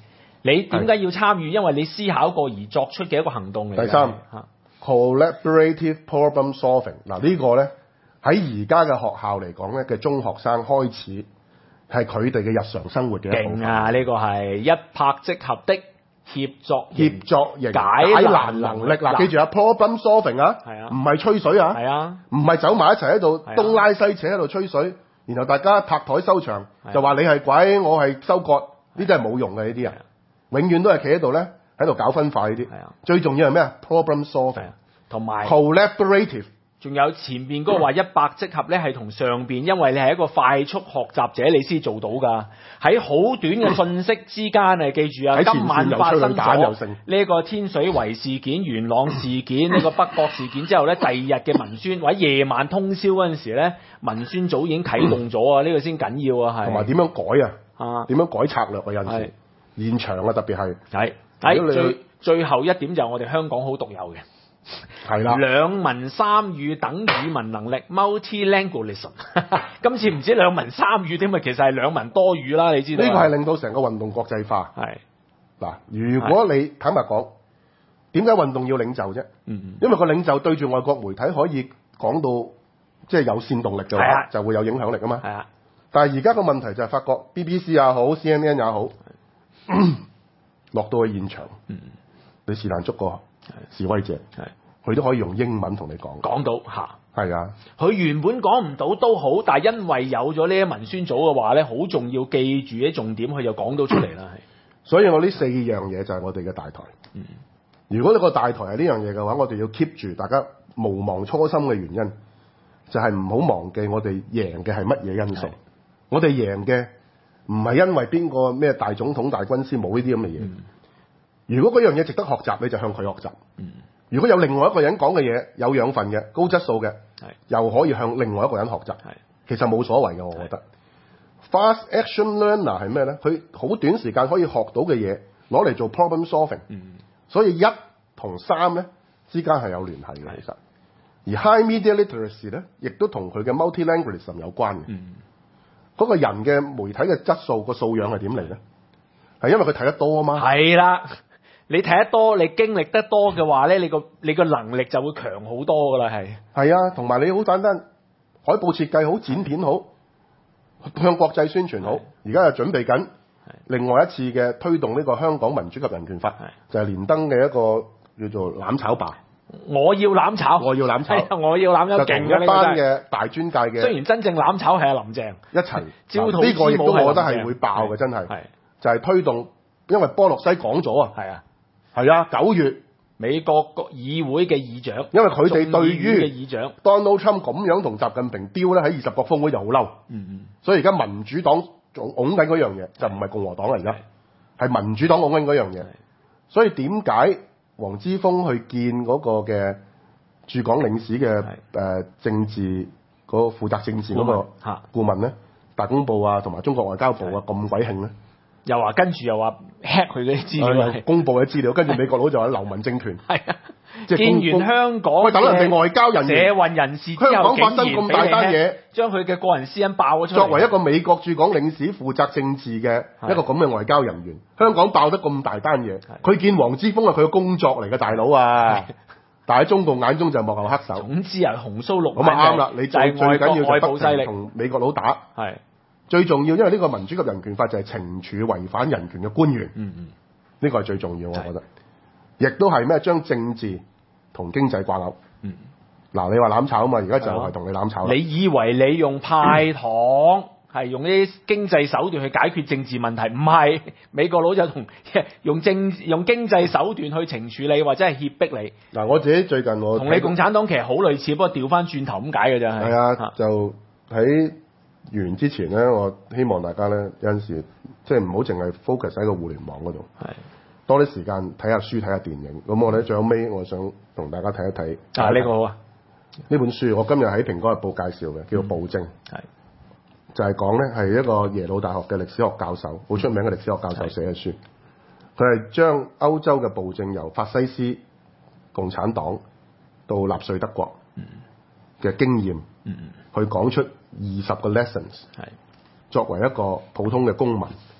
你點解要參與？因為你思考過而作出嘅一個行動嚟。 第三 ，collaborative problem solving。嗱呢個咧喺而家嘅學校嚟講咧嘅中學生開始係佢哋嘅日常生活嘅一部分。 勁啊！呢、這個係一拍即合的協作協作型解難能力。嗱，記住啊 ，problem solving 啊，唔係吹水啊，唔係走埋一齊喺度東拉西扯喺度吹水，然後大家拍台收場，就話你係鬼，我係收割，呢啲係冇用嘅呢啲人，永遠都係企喺度咧，喺度搞分化呢啲。最重要係咩啊 ？problem solving 同埋 collaborative。 仲有前邊嗰個話一拍即合咧，係同上邊，因為你係一個快速學習者，你先做到㗎。喺好短嘅信息之間啊，記住啊，今晚發生咗呢個天水圍事件、元朗事件、呢個北角事件之後咧，第二日嘅文宣或者夜晚通宵嗰陣時咧，文宣組已經啟動咗啊！呢、這個先緊要啊，係同埋點樣改啊？啊，點樣改策略啊？有陣時現場啊，特別係係喺最最後一點就係我哋香港好獨有嘅。 係啦， 兩文三語等語文能力 multilingualism。今次唔止兩文三語添啊，其實係兩文多語啦，你知道？ 呢個係令到成個運動國際化。係嗱，如果你坦白講，點解運動要領袖啫？嗯，因為個領袖對住外國媒體可以講到即係有煽動力嘅話，就會有影響力啊嘛。係啊。但係而家個問題就係發覺 B B C 也好 C N N 也好，落到去現場，嗯，你是但捉個示威者，係佢都可以用英文同你講， 講到嚇， 係啊， 佢原本講唔到都好，但係因為有咗呢啲文宣組嘅話咧，好重要，記住啲重點，佢就講到出嚟啦。係， 所以我呢四樣嘢就係我哋嘅大台。嗯，如果你個大台係呢樣嘢嘅話，我哋要 keep 住大家無忘初心嘅原因，就係唔好忘記我哋贏嘅係乜嘢因素。我哋贏嘅唔係因為邊個咩大總統、大軍師，冇呢啲咁嘅嘢。嗯，如果嗰樣嘢值得學習，你就向佢學習。嗯，如果有另外一個人講嘅嘢有養分嘅、高質素嘅，又可以向另外一個人學習。其實冇所謂嘅，我覺得。Fast action learner 係咩咧？佢好短時間可以學到嘅嘢，攞嚟做 problem solving。嗯，所以一同三咧之間係有聯繫嘅，其實。而 high media literacy 咧，亦都同佢嘅 multilingualism 有關嘅。嗯，嗰個人嘅媒體嘅質素、個素養係點嚟咧？係因為佢睇得多啊嘛。係啦。你睇得多，你經歷得多嘅話咧，你個你個能力就會強好多噶啦，係。係啊，同埋你好簡單，海報設計好，剪片好，向國際宣傳好。而家又準備緊另外一次嘅推動呢個香港民主及人權法，就係、是、連登嘅一個叫做攬炒吧。我要攬炒，我要攬炒，我要攬炒，勁嘅一班嘅大專界嘅。雖然真正攬炒係阿林鄭一齊，招土呢個亦都我覺得係會爆嘅，真係。係就係、是、推動，因為波洛西講咗啊。係啊。係啊，九月美國國議會嘅議長，因為佢哋對於 Donald Trump 咁樣同習近平丟咧，喺二十國峯會就好嬲。嗯嗯。所以而家民主黨仲拱緊嗰樣嘢，就唔係共和黨啦，而家係民主黨拱緊嗰樣嘢。所以點解黃之鋒去見嗰個嘅駐港領事嘅誒、呃、政治嗰、嗰個負責政治嗰個顧問咧，大公報啊，同埋中國外交部啊，咁鬼興咧？又話跟住又話 hack 佢嗰啲資料，公佈嘅資料，跟住美國佬就話流民政權。係啊，即係見完香港喂，等人哋外交人員社運人士之後，香港發生咁大單嘢，將佢嘅個人私隱爆咗出嚟。作為一個美國駐港領事負責政治嘅一個咁嘅外交人員，香港爆得咁大單嘢，佢見黃之鋒係佢嘅工作嚟嘅，大佬啊！但喺中共眼中就幕後黑手。總之啊，紅鬚綠咁啊啱啦，你最最緊要就不停同美國佬打。係。最重要，因為呢個民主及人權法就係懲處違反人權嘅官員。嗯嗯，呢個係最重要，我覺得。亦都係咩？將政治同經濟掛鈎。嗯。嗱，你話攬炒啊嘛，而家就係同你攬炒。你以為你用派糖係、嗯、用啲經濟手段去解決政治問題？唔係，美國佬就同用政用經濟手段去懲處你，或者係脅迫你。嗱，我自己最近我同你共產黨其實好類似，不過調翻轉頭咁解嘅啫。係啊，就喺完之前咧，我希望大家咧有陣時即係唔好淨係 focus 喺個互聯網嗰度，多啲時間睇下書睇下電影。咁我咧最後尾我想同大家睇一睇啊呢、呢個好啊，呢本書我今日喺蘋果日報介紹嘅，叫做《暴政》，係、嗯、就係講咧係一個耶魯大學嘅歷史學教授，好出名嘅歷史學教授寫嘅書。佢係將歐洲嘅暴政由法西斯共產黨到納粹德國嘅經驗，嗯嗯、去講出二十個 lessons， 係作為一個普通嘅公民，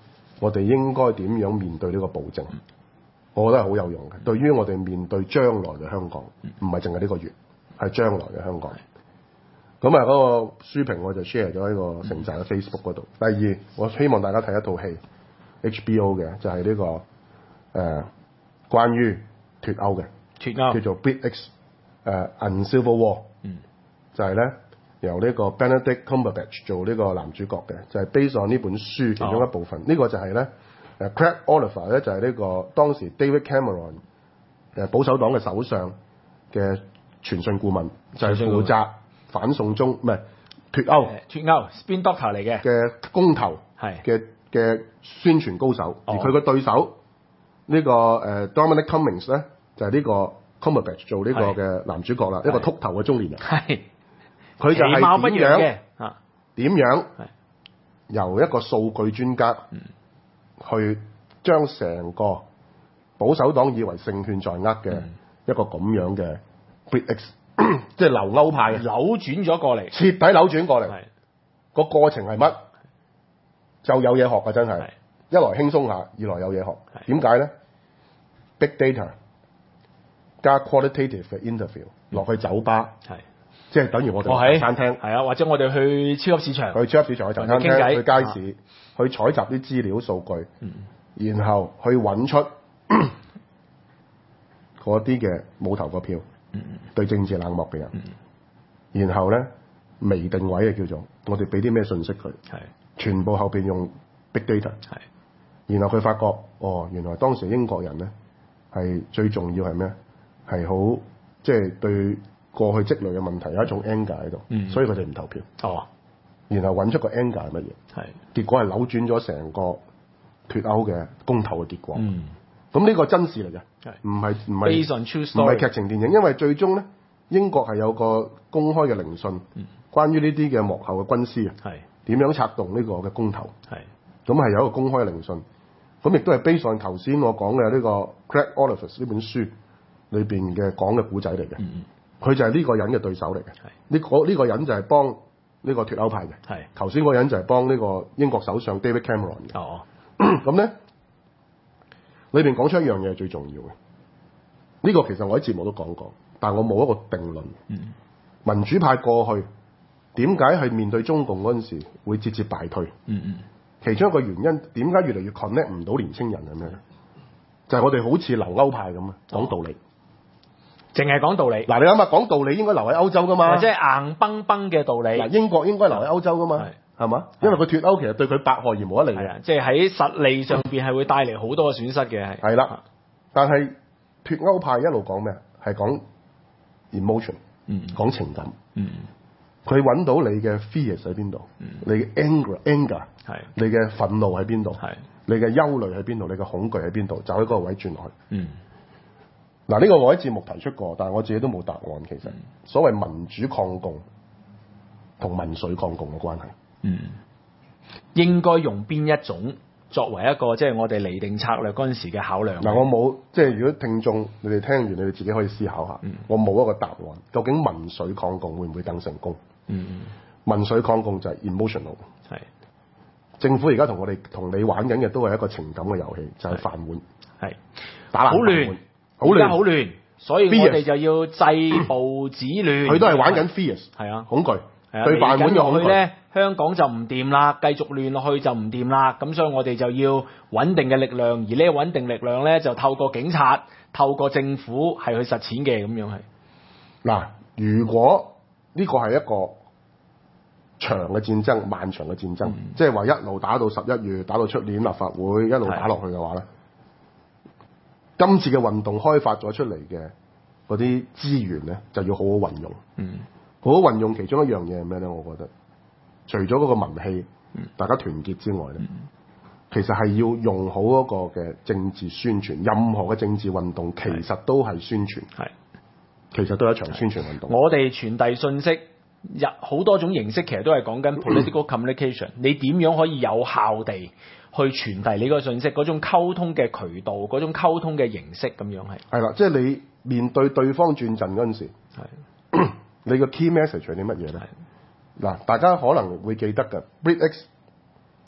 我哋應該點樣面對呢個暴政？我覺得係好有用嘅。對於我哋面對將來嘅香港，唔係淨係呢個月，係將來嘅香港。咁啊，嗰個書評我就 share 咗喺個城寨嘅 Facebook 嗰度。第二，我希望大家睇一套戲 H B O 嘅，就係呢、這個誒、呃、關於脫歐嘅脫歐，叫做 Brexit 誒、呃、Uncivil War，嗯，就係咧由呢個 Benedict Cumberbatch 做呢個男主角嘅，就係 based on 呢本書其中一部分。呢、哦這個就係咧誒 Craig Oliver 咧就係呢個當時 David Cameron 誒保守黨嘅首相嘅傳訊顧問，就係、是、負責反送中唔係脫歐脫歐 Spin Doctor 嚟嘅嘅公投嘅嘅宣傳高手，哦、而佢嘅對手呢、這個誒、呃、Dominic Cummings 咧就係、是、呢個 Cumberbatch 做呢個嘅男主角啦，一個禿頭嘅中年人。係佢就係點樣啊？點樣由一個數據專家去將成個保守黨以為勝券在握嘅一個咁樣嘅 Brexit。即係留歐派扭轉咗過嚟， 徹底扭轉過嚟。個過程係乜？就有嘢學㗎，真係。一來輕鬆下，二來有嘢學。點解咧 ？Big data 加 qualitative 嘅 interview 落去酒吧，即係等於我哋去餐廳。 係啊，或者我哋去超級市場， 去超級市場去茶餐廳，去街市，啊、去採集啲資料數據，嗯、然後去揾出嗰啲嘅冇投過票。嗯、對政治冷漠嘅人，嗯、然後咧微定位嘅叫做，我哋俾啲咩信息佢，全部後邊用 big data，然後佢發覺，哦，原來當時英國人咧係最重要係咩？係好即係對過去積累嘅問題有一種 anger 喺度，嗯、所以佢哋唔投票。哦，然後揾出個 anger 係乜嘢？係結果係扭轉咗成個脫歐嘅公投嘅結果。嗯咁呢個真事嚟嘅，唔係唔係唔係劇情電影，因為最終咧英國係有個公開嘅聆訊，嗯、關於呢啲嘅幕後嘅軍師啊，點樣策動呢個嘅公投，咁係有一個公開嘅聆訊，咁亦都係 based on 頭先我講嘅呢個 Craig Oliver 呢本書裏邊嘅講嘅古仔嚟嘅，佢、嗯、就係呢個人嘅對手嚟嘅，呢個呢個人就係幫呢個脫歐派嘅，頭先嗰個人就係幫呢個英國首相 David Cameron 嘅，哦，咁咧。裏邊講出一樣嘢係最重要嘅，呢、這個其實我喺節目都講過，但係我冇一個定論。嗯、民主派過去點解係面對中共嗰陣時會節節敗退？嗯嗯、其中一個原因點解越嚟越 connect 唔到年青人係咩咧？就係、是、我哋好似留歐派咁啊，講道理， 淨係講道理。嗱， 你諗下講道理應該留喺歐洲噶嘛？ 或者硬崩崩嘅道理。嗱， 英國應該留喺歐洲噶嘛？係嘛？因為佢脫歐其實對佢百害而無一利嘅， 即係喺實利上邊係會帶嚟好多嘅損失嘅。係係啦，但係脫歐派一路講咩？係講 emotion，嗯，講情感，嗯，佢揾到你嘅 fears 喺邊度，嗯，你嘅 anger，anger，係，你嘅憤怒喺邊度，係，你嘅憂慮喺邊度，你嘅恐懼喺邊度，就喺嗰個位轉落去。嗯，嗱，呢個我喺節目提出過，但係我自己都冇答案。其實，所謂民主抗共同民粹抗共嘅關係。嗯， 應該用邊一種作為一個即係、就是、我哋釐定策略嗰陣時嘅考量？ 嗱，我冇即係如果聽眾你哋聽完，你哋自己可以思考下。嗯、我冇一個答案，究竟民粹抗共會唔會更成功？嗯，民粹抗共就係 emotional。係政府而家同我哋同你玩緊嘅都係一個情感嘅遊戲，就係、是、飯碗。係打爛好亂，好亂，好亂，所以我哋就要制暴止亂。 佢都係玩緊 fears，係啊，恐懼。對飯碗嘅恐懼咧，香港就唔掂啦，繼續亂落去就唔掂啦。咁所以我哋就要穩定嘅力量，而呢個穩定力量咧就透過警察、透過政府係去實踐嘅，咁樣係。嗱，如果呢個係一個長嘅戰爭、漫長嘅戰爭，嗯、即係話一路打到十一月，打到出年立法會一路打落去嘅話咧，今次嘅運動開發咗出嚟嘅嗰啲資源咧，就要好好運用。嗯。好好運用其中一樣嘢係咩咧？我覺得除咗嗰個文氣，嗯、大家團結之外咧，嗯、其實係要用好嗰個嘅政治宣傳。任何嘅政治運動其實都係宣傳，係其實都係一場宣傳運動。 我哋傳遞信息，有好多種形式，其實都係講緊 political communication、嗯。你點樣可以有效地去傳遞你個信息？嗰種溝通嘅渠道，嗰種溝通嘅形式咁樣係。 係啦，即係你面對對方轉陣嗰陣時，係。你個 key message 係啲乜嘢咧？嗱，大家可能會記得嘅 Brexit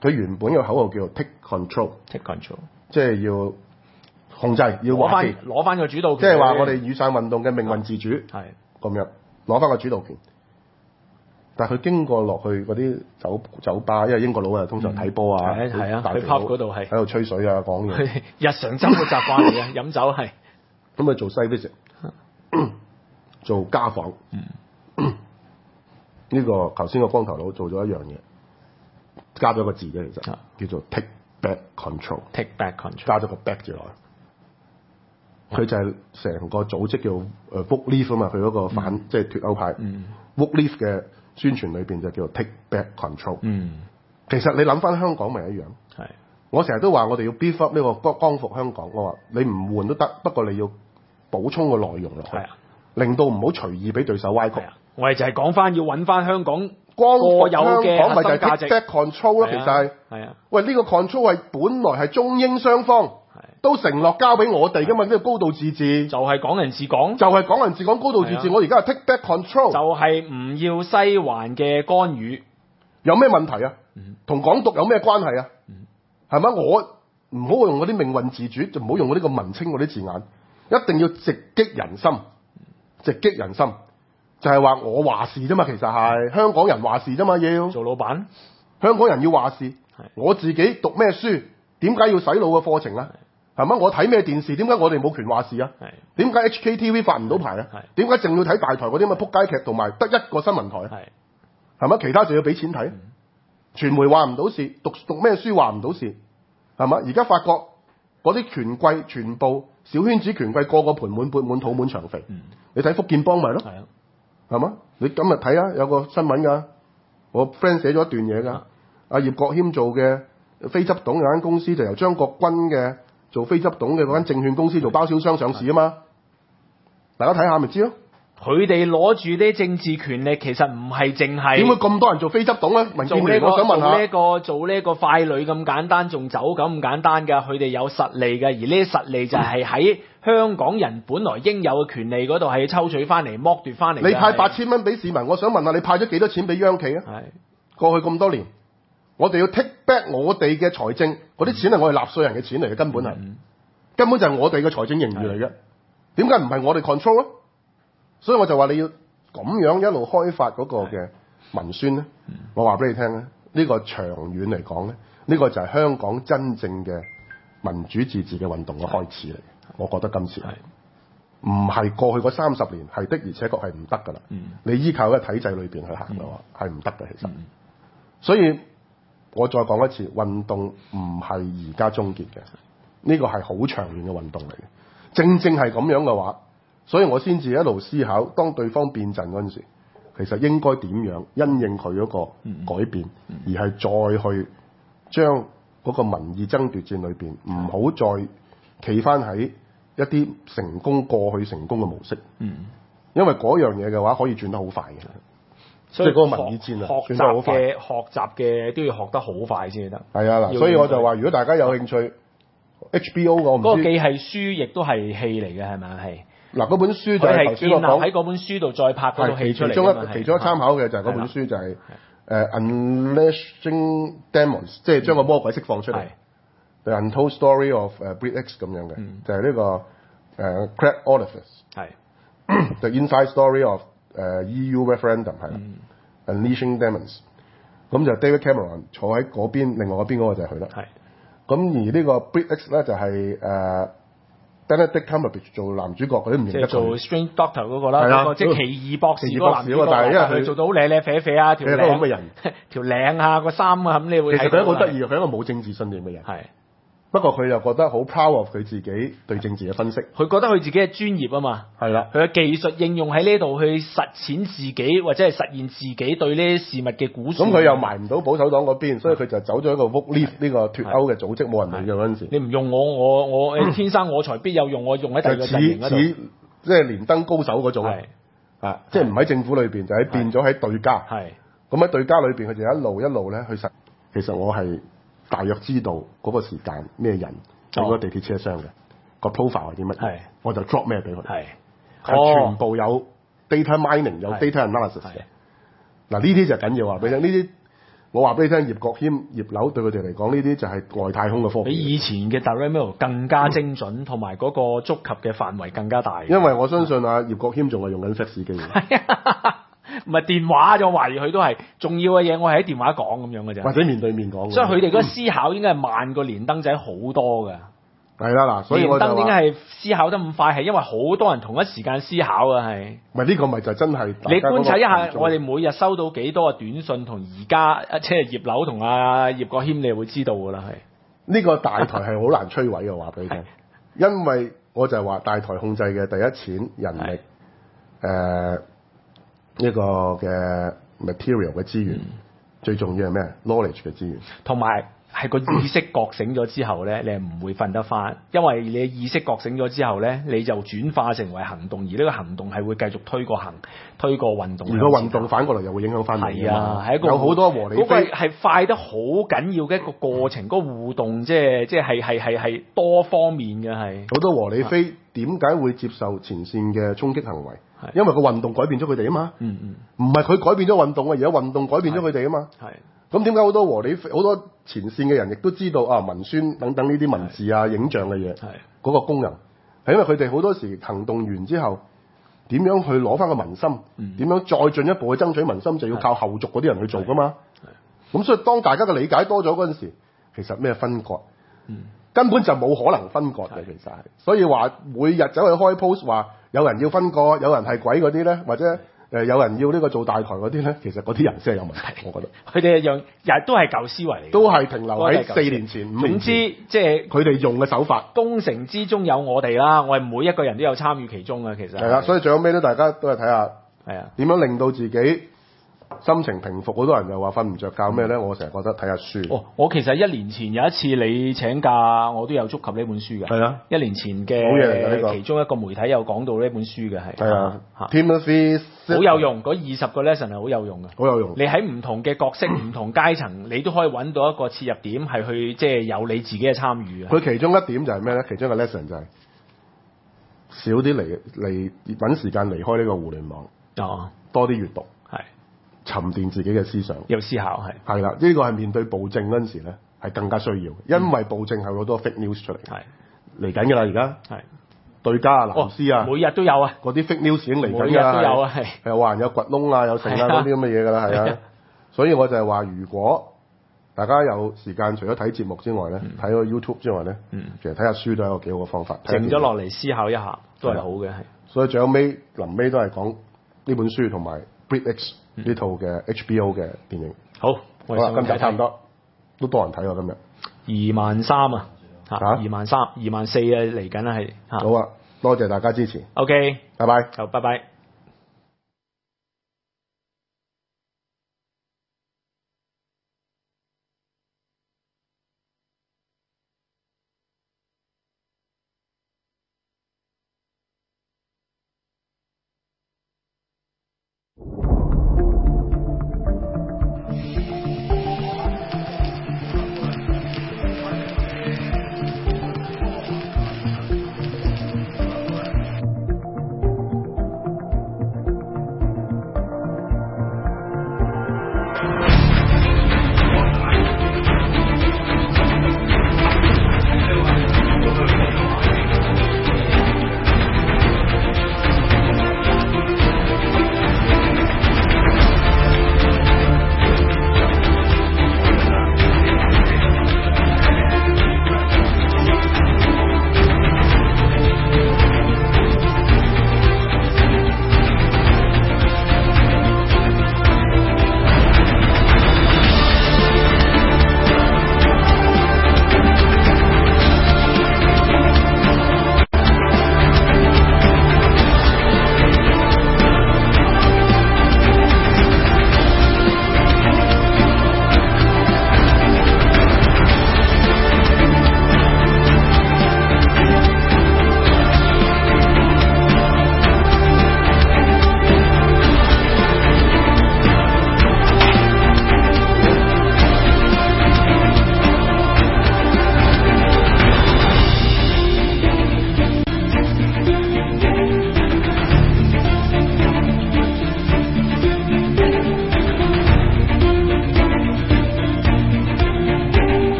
佢原本嘅口號叫做 take control，take control， 即係要控制，要攞翻攞翻個主導權， 即係話我哋雨傘運動嘅命運自主， 係咁樣攞翻個主導權。但係佢經過落去嗰啲酒酒吧，因為英國佬啊通常睇波啊， 係啊，去 pub 嗰度係喺度吹水啊，講嘢， 日常生活習慣嚟嘅，飲酒係。 咁啊做 site visit，做家訪。嗯呢個頭先個光頭佬做咗一樣嘢，加咗個字啫，其實叫做 take back control。take back control， 加咗個 back 字落去。佢就係成個組織叫誒 Wookleaf 啊嘛，佢嗰個反、嗯、即係脱歐派。嗯、Wookleaf 嘅宣傳裏邊就叫做 take back control。嗯，其實你諗翻香港咪一樣。係，我成日都話我哋要 beef up 呢個光光復香港。我話你唔換都得，不過你要補充個內容落去，令到唔好隨意俾對手歪曲。 我哋就係講翻要揾翻香港光復有嘅香港咪就係 take back control 咯，其實係。係啊。喂，呢、呢個 control 係本來係中英雙方都承諾交俾我哋噶嘛，呢個高度自治。就係港人治港。就係港人治港高度自治，我而家係 take back control。就係唔要西環嘅干預。有咩問題啊？同、嗯、港獨有咩關係啊？係、嗯、咪？我唔好用嗰啲命運自主，就唔好用嗰啲個文青嗰啲字眼，一定要直擊人心，直擊人心。就係、是、話我話事啫嘛，其實係香港人話事啫嘛，要做老闆，香港人要話事。我自己讀咩書，點解要洗腦嘅課程啊？係咪？我睇咩電視，點解我哋冇權話事啊？點解 H K T V 發唔到牌啊？點解淨要睇大台嗰啲咁嘅撲街劇，同埋得一個新聞台？係咪？其他就要俾錢睇、嗯。傳媒話唔到事，讀讀咩書話唔到事，係咪？而家發覺嗰啲權貴全部小圈子權貴個個盤滿缽滿肚滿腸肥。嗯、你睇福建幫咪咯？係嘛？你今日睇啊，有個新聞㗎，我 friend 寫咗一段嘢㗎。阿、啊、葉國謙做嘅非執董有間公司，就由張國軍嘅做非執董嘅嗰間證券公司做包銷商上市啊嘛。大家睇下咪知咯。佢哋攞住啲政治權力，其實唔係淨係點會咁多人做非執董咧？民建聯、這個、我想問下，做呢、這個做呢個傀儡咁簡單，仲走咁簡單㗎？佢哋有實力㗎，而呢啲實力就係喺香港人本來應有嘅權利嗰度係要抽取翻嚟、剝奪翻嚟。你派八千蚊俾市民，我想問下，你派咗幾多錢俾央企啊？係過去咁多年，我哋要 take back 我哋嘅財政，嗰啲錢係我哋納稅人嘅錢嚟嘅，根本係、嗯、根本就係我哋嘅財政盈餘嚟嘅。點解唔係我哋 control 啊？所以我就話你要咁樣一路開發嗰個嘅文宣咧，我話俾你聽咧，呢、呢個長遠嚟講咧，呢、呢個就係香港真正嘅民主自治嘅運動嘅開始嚟。我覺得今次係唔係過去嗰三十年係的，而且確係唔得㗎啦。你依靠喺體制裏邊去行嘅話係唔得嘅，其實。所以我再講一次，運動唔係而家終結嘅，呢、呢個係好長遠嘅運動嚟嘅。正正係咁樣嘅話。所以我先至一路思考，當對方變陣嗰陣時，其實應該點樣因應佢嗰個改變，嗯嗯、而係再去將嗰個民意爭奪戰裏邊，唔好再企翻喺一啲成功過去成功嘅模式。嗯，因為嗰樣嘢嘅話可以轉得好快嘅，即係嗰個民意戰啊，轉得好快。學習嘅學習嘅都要學得好快先得。係啊，嗱，所以我就話，如果大家有興趣 ，H B O 我唔知嗰、嗰個既係書亦都係戲嚟嘅，係咪啊？係。嗱，嗰本書就係頭先我講喺嗰本書度再拍嗰套戲出嚟。其中一其中一參考嘅就係嗰本書就係、是、誒、uh, Unleashing Demons，即係將個魔鬼釋放出嚟。The Untold Story of、uh, Brit X 咁樣嘅、嗯，就係、是、呢、這個誒、uh, Craig Oliphant。係。The Inside Story of、uh, E U Referendum 係啦、嗯。Unleashing Demons， 咁就 David Cameron 坐喺嗰邊，另外嗰邊嗰個就係佢啦。係。咁而呢個 Brit X 咧就係、是、誒。Uh, Benedict Cumberbatch 做男主角，佢都唔認得佢。即係做 Strange Doctor 嗰個啦，嗰個即係奇異博士嗰個男主角。但係因為佢做到好靚靚啡啡啊，條領咁嘅人，條領啊個衫啊咁，你會睇到。其實佢一個好得意嘅，佢一個冇政治信念嘅人。係。不過佢又覺得好 proud of 佢自己對政治嘅分析。佢覺得佢自己係專業啊嘛。係啦。佢嘅技術應用喺呢度去實踐自己，或者係實現自己對呢啲事物嘅估算。咁佢又埋唔到保守黨嗰邊，所以佢就走咗一個 Wookleaf 呢個脫歐嘅組織，冇人理嘅嗰陣時。你唔用我，我我誒天生我材必有用，我用喺第二個陣營嗰度。似即係連登高手嗰種。係。啊，即係唔喺政府裏邊，就喺變咗喺對家。係。咁喺對家裏邊，佢就一路一路咧去實。其實我係。大約知道嗰個時間咩人喺嗰個地鐵車廂嘅、哦、個 profile 係啲乜，我就 drop 咩俾佢，係、哦、全部有 data mining 有 data analysis 嘅。嗱呢啲就緊要啊！俾你呢啲我話俾你聽，葉國謙、葉劉對佢哋嚟講，呢啲就係外太空嘅科技。 比以前嘅 Direct Mail 更加精準，同埋嗰個觸及嘅範圍更加大。 因為我相信啊，葉國謙仲係用緊 fax 機嘅。 唔係電話，我懷疑佢都係重要嘅嘢，我係喺電話講咁樣嘅啫。 或者面對面講。 所以佢哋嗰個思考應該係慢過連登仔好多㗎。 係啦，嗱，所以我就話連登點解係思考得咁快？係因為好多人同一時間思考啊，係。 唔係呢個咪就真係。 你觀察一下，我哋每日收到幾多個短信，同而家即係葉劉同阿葉國謙，你會知道㗎啦，係。 呢個大台係好難摧毀嘅，話俾你聽。因為我就係話大台控制嘅第一錢、人力，誒呢個嘅 material 嘅資源，嗯、最重要係咩 ？knowledge 嘅資源， 同埋係個意識覺醒咗之後咧，你係唔會瞓得翻，因為你意識覺醒咗之後咧，你就轉化成為行動，而呢個行動係會繼續推過行，推過運動。 如果運動反過嚟又會影響翻你。 係啊，係一個有好多和理非。 嗰個係快得好緊要嘅一個過程，嗰、嗰個互動即係即係係係係係多方面嘅係。 好多和理非點解會接受前線嘅衝擊行為？因為個運動改變咗佢哋啊嘛， 嗯嗯， 唔係佢改變咗運動啊，而家運動改變咗佢哋啊嘛， 係。 咁點解好多和理非好多前線嘅人亦都知道啊文宣等等呢啲文字啊影像嘅嘢，係嗰個功能，係因為佢哋好多時行動完之後，點樣去攞翻個民心，點、嗯、樣再進一步去爭取民心，就要靠後續嗰啲人去做噶嘛。咁所以當大家嘅理解多咗嗰陣時，其實咩分割，嗯、根本就冇可能分割嘅，其實係。所以話每日走去開 post 話。有人要分割，有人係鬼嗰啲咧，或者誒有人要呢個做大台嗰啲咧，其實嗰啲人先係有問題，我覺得。佢哋一樣，日都係舊思維嚟嘅，都係停留喺四年前、五年前。總之，即係佢哋用嘅手法。功成之中有我哋啦，我哋每一個人都有參與其中啊，其實。係啦，所以最後尾咧，大家都係睇下，係啊，點樣令到自己心情平復。好多人又話瞓唔着覺咩咧？我成日覺得睇下書。哦，我其實一年前有一次你請假，我都有觸及呢本書嘅。係啊，一年前嘅好嘢嚟嘅呢個，其中一個媒體有講到呢本書嘅係。係啊 Timothy 好有用，嗰二十個 lesson 係好有用嘅。好有用。你喺唔同嘅角色、唔同階層，你都可以揾到一個切入點，係去即係有你自己嘅參與嘅。佢其中一點就係咩咧？其中一個 lesson 就係少啲嚟嚟揾時間離開呢個互聯網。哦，多啲閱讀。沉澱自己嘅思想，有思考係係啦，呢、這個係面對暴政嗰陣時咧，係更加需要，因為暴政係好多 fake news 出嚟，係嚟緊㗎啦，而家係對家啊、藍絲啊，每日都有啊，嗰啲 fake news 已經嚟緊㗎啦，每日都有啊，係係話人有掘窿啊，有剩啊嗰啲咁嘅嘢㗎啦，係啊，所以我就係話，如果大家有時間，除咗睇節目之外咧，睇、嗯、個 YouTube 之外咧，嗯，其實睇下書都係一個幾好嘅方法，靜咗落嚟思考一下都係好嘅，係。所以最後尾臨尾都係講呢本書同埋 BritX 呢套嘅 H B O 嘅電影。好，好啦，今集差唔多，都多人睇喎今日。二萬三啊，嚇，二萬三、二萬四啊，嚟緊啦係。好啊，多謝大家支持。OK，拜拜。好，拜拜。